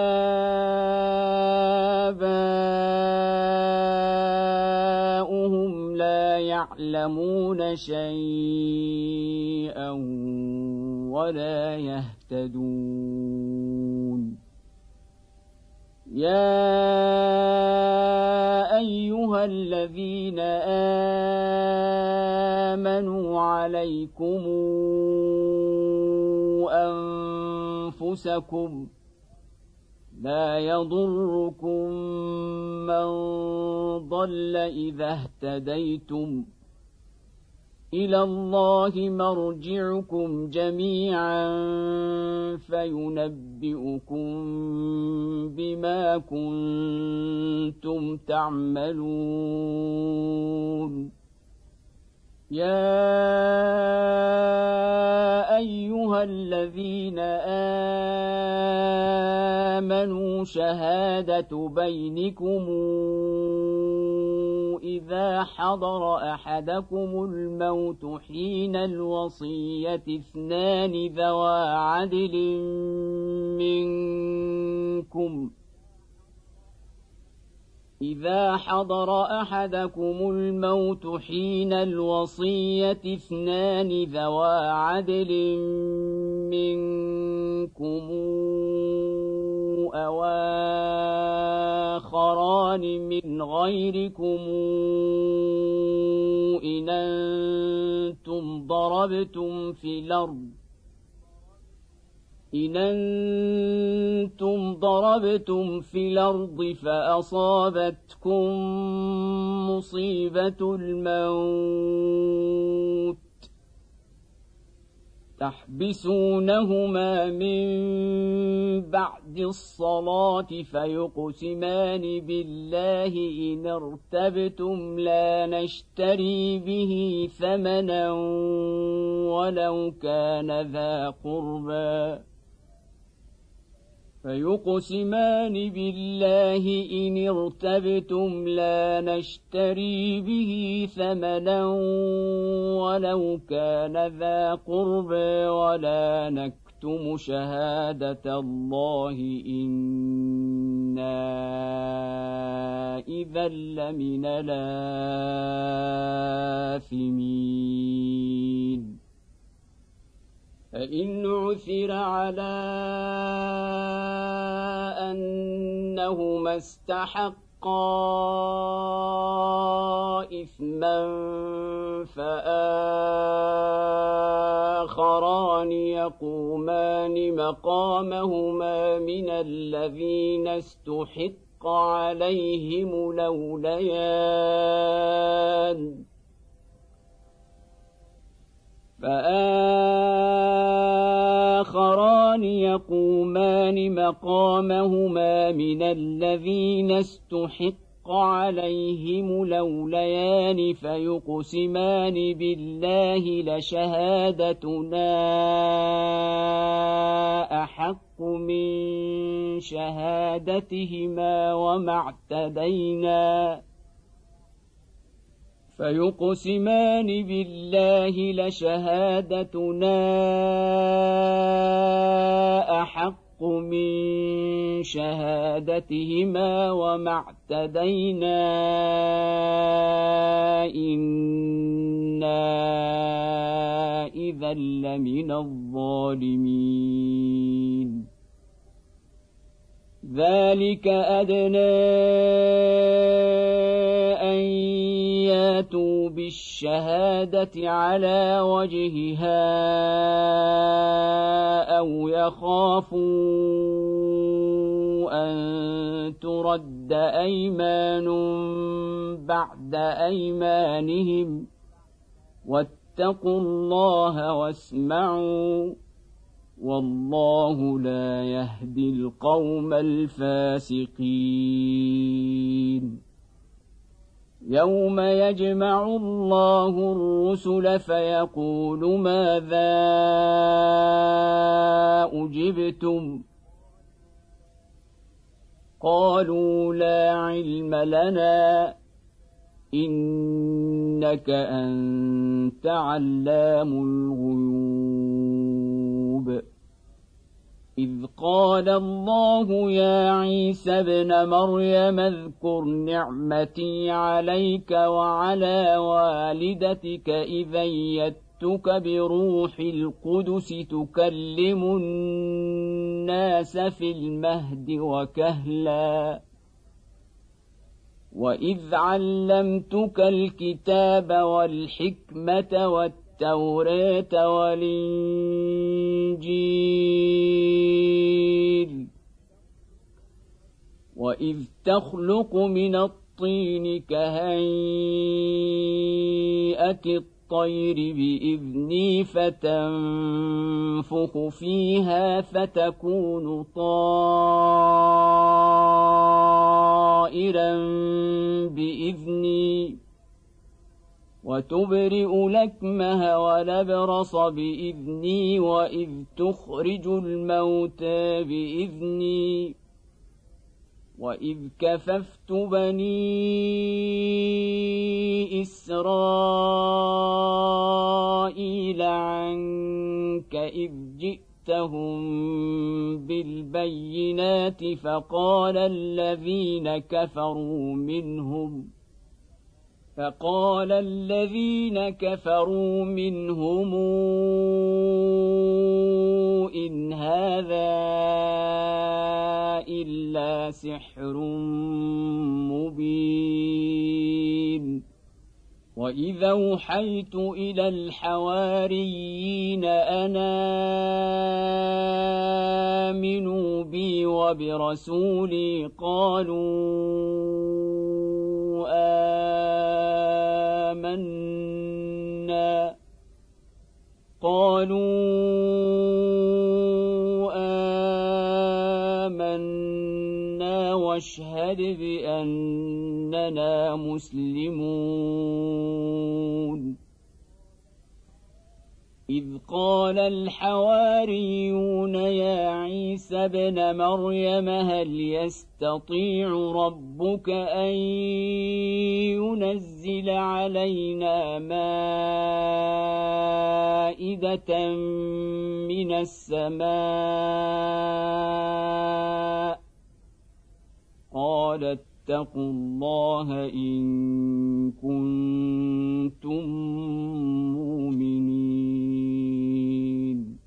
آباؤهم لا يعلمون شيئا ولا يهتدون. يا أيها الذين آمنوا عليكم أنفسكم لا يضركم من ضل إذا اهتديتم إلى الله مرجعكم جميعا فينبئكم بما كنتم تعملون يا أيها الذين آمنوا شهادة بينكم إذا حضر أحدكم الموت حين الوصية اثنان ذوى عدل منكم إذا حضر أحدكم الموت حين الوصية اثنان ذوى عدل منكم أو آخران من غيركم إن أنتم ضربتم في الأرض إن أنتم ضربتم في الأرض فأصابتكم مصيبة الموت تحبسونهما من بعد الصلاة فيقسمان بالله إن ارتبتم لا نشتري به ثمنا ولو كان ذا قربى فيقسمان بالله إن ارتبتم لا نشتري به ثمنا ولو كان ذا قربى ولا نكتم شهادة الله إنا إذا لمن الآثمين فإن عثر على أنهما استحقا إثما فآخران يقومان مقامهما من الذين استحق عليهم الأوليان فآخران يقومان مقامهما من الذين استحق عليهم الأوليان فيقسمان بالله لشهادتنا أحق من شهادتهما وما اعتدينا فيقسمان بالله لشهادتنا أحق من شهادتهما وما اعتدينا إنا إذا لمن الظالمين ذلك أدنى أن ياتوا بالشهادة على وجهها أو يخافوا أن ترد أيمان بعد أيمانهم واتقوا الله واسمعوا والله لا يهدي القوم الفاسقين يوم يجمع الله الرسل فيقول ماذا أجبتم قالوا لا علم لنا إنك أنت علام الغيوب إذ قال الله يا عيسى ابن مريم اذكر نعمتي عليك وعلى والدتك إذ أيدتك بروح القدس تكلم الناس في المهد وكهلا وإذ علمتك الكتاب والحكمة والتوراة والإنجيل وإذ تخلق من الطين كهيئة الطير بإذني فتنفخ فيها فتكون طائرا بإذني وتبرئ الأكمه والأبرص بإذني وإذ تخرج الموتى بإذني وإذ كففت بني إسرائيل عنك إذ جئتهم بالبينات فقال الذين كفروا منهم فقال الذين كفروا منهم إن هذا إلا سحر مبين وإذا أوحيت إلى الحواريين أن آمنوا بي وبرسولي قالوا آمنا قالوا آمنا واشهد بأننا مسلمون إذ قال الحواريون يا عيسى ابن مريم هل يستطيع ربك أن ينزل علينا مائدة من السماء قال اتقوا الله إن كنتم مؤمنين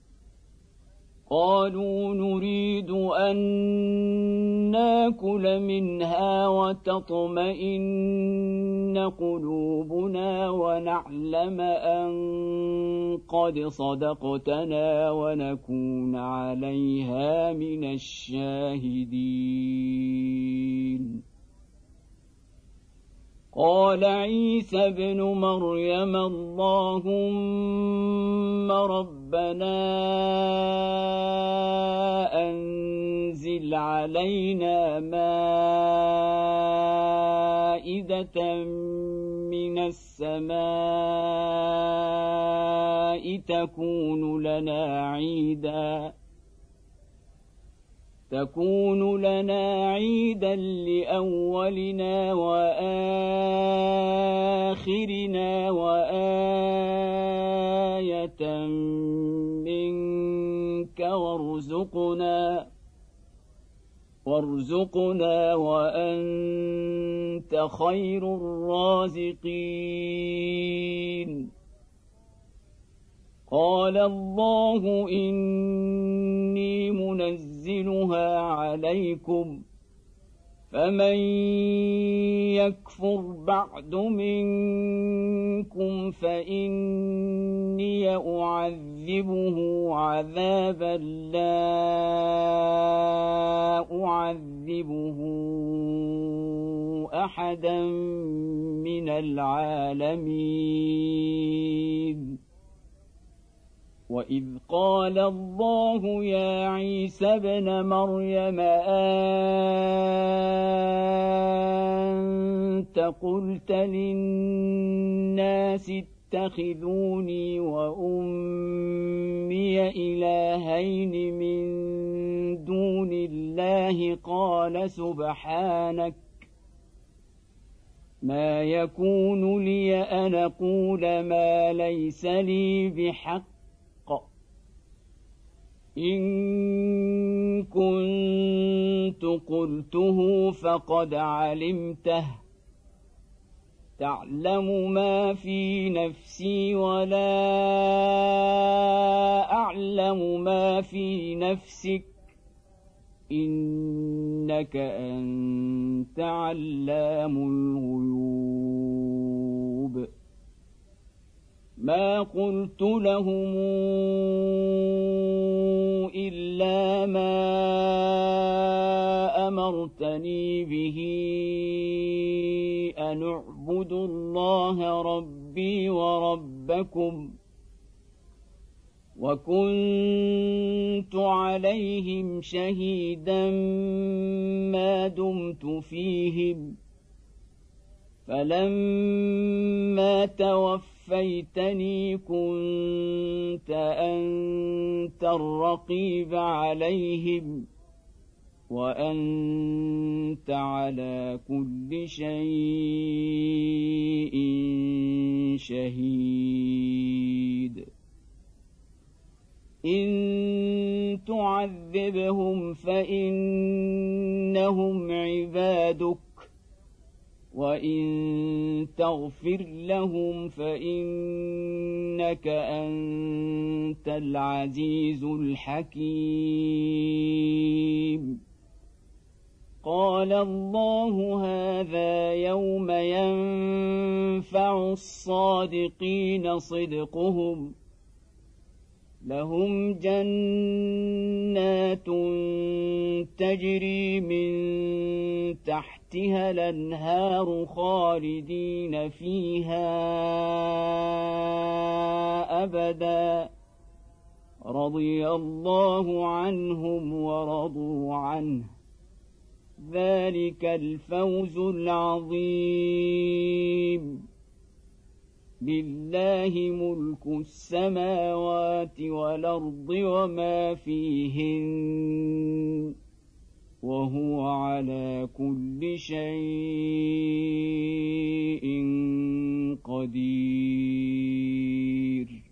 قالوا نريد أن ناكل منها وتطمئن قلوبنا ونعلم أن قد صدقتنا ونكون عليها من الشاهدين قال عيسى ابن مريم اللهم ربنا أنزل علينا مائدة من السماء تكون لنا عيداً تكون لنا عيدا لأولنا وآخرنا وآية منك وارزقنا وارزقنا وأنت خير الرازقين قال الله إني منزلها عليكم فمن يكفر بعد منكم فإني أعذبه عذابا لا أعذبه أحدا من العالمين وإذ قال الله يا عيسى ابن مريم أنت قلت للناس اتخذوني وأمي إلهين من دون الله قال سبحانك ما يكون لي أن أقول ما ليس لي بحق إن كنت قلته فقد علمته تعلم ما في نفسي ولا أعلم ما في نفسك إنك أنت علام الغيوب ما قلت لهم إلا ما أمرتني به أن اعبدوا الله ربي وربكم وكنت عليهم شهيدا ما دمت فيهم فلما توفيتني كنت أنت الرقيب عليهم وأنت على كل شيء شهيد إن تعذبهم فإنهم عبادك وإن تغفر لهم فإنك أنت العزيز الحكيم قال الله هذا يوم ينفع الصادقين صدقهم لهم جنات تجري من تحتها الأنهار خالدين فيها أبدا رضي الله عنهم ورضوا عنه ذلك الفوز العظيم لله ملك السماوات والأرض وما فيهن وهو على كل شيء قدير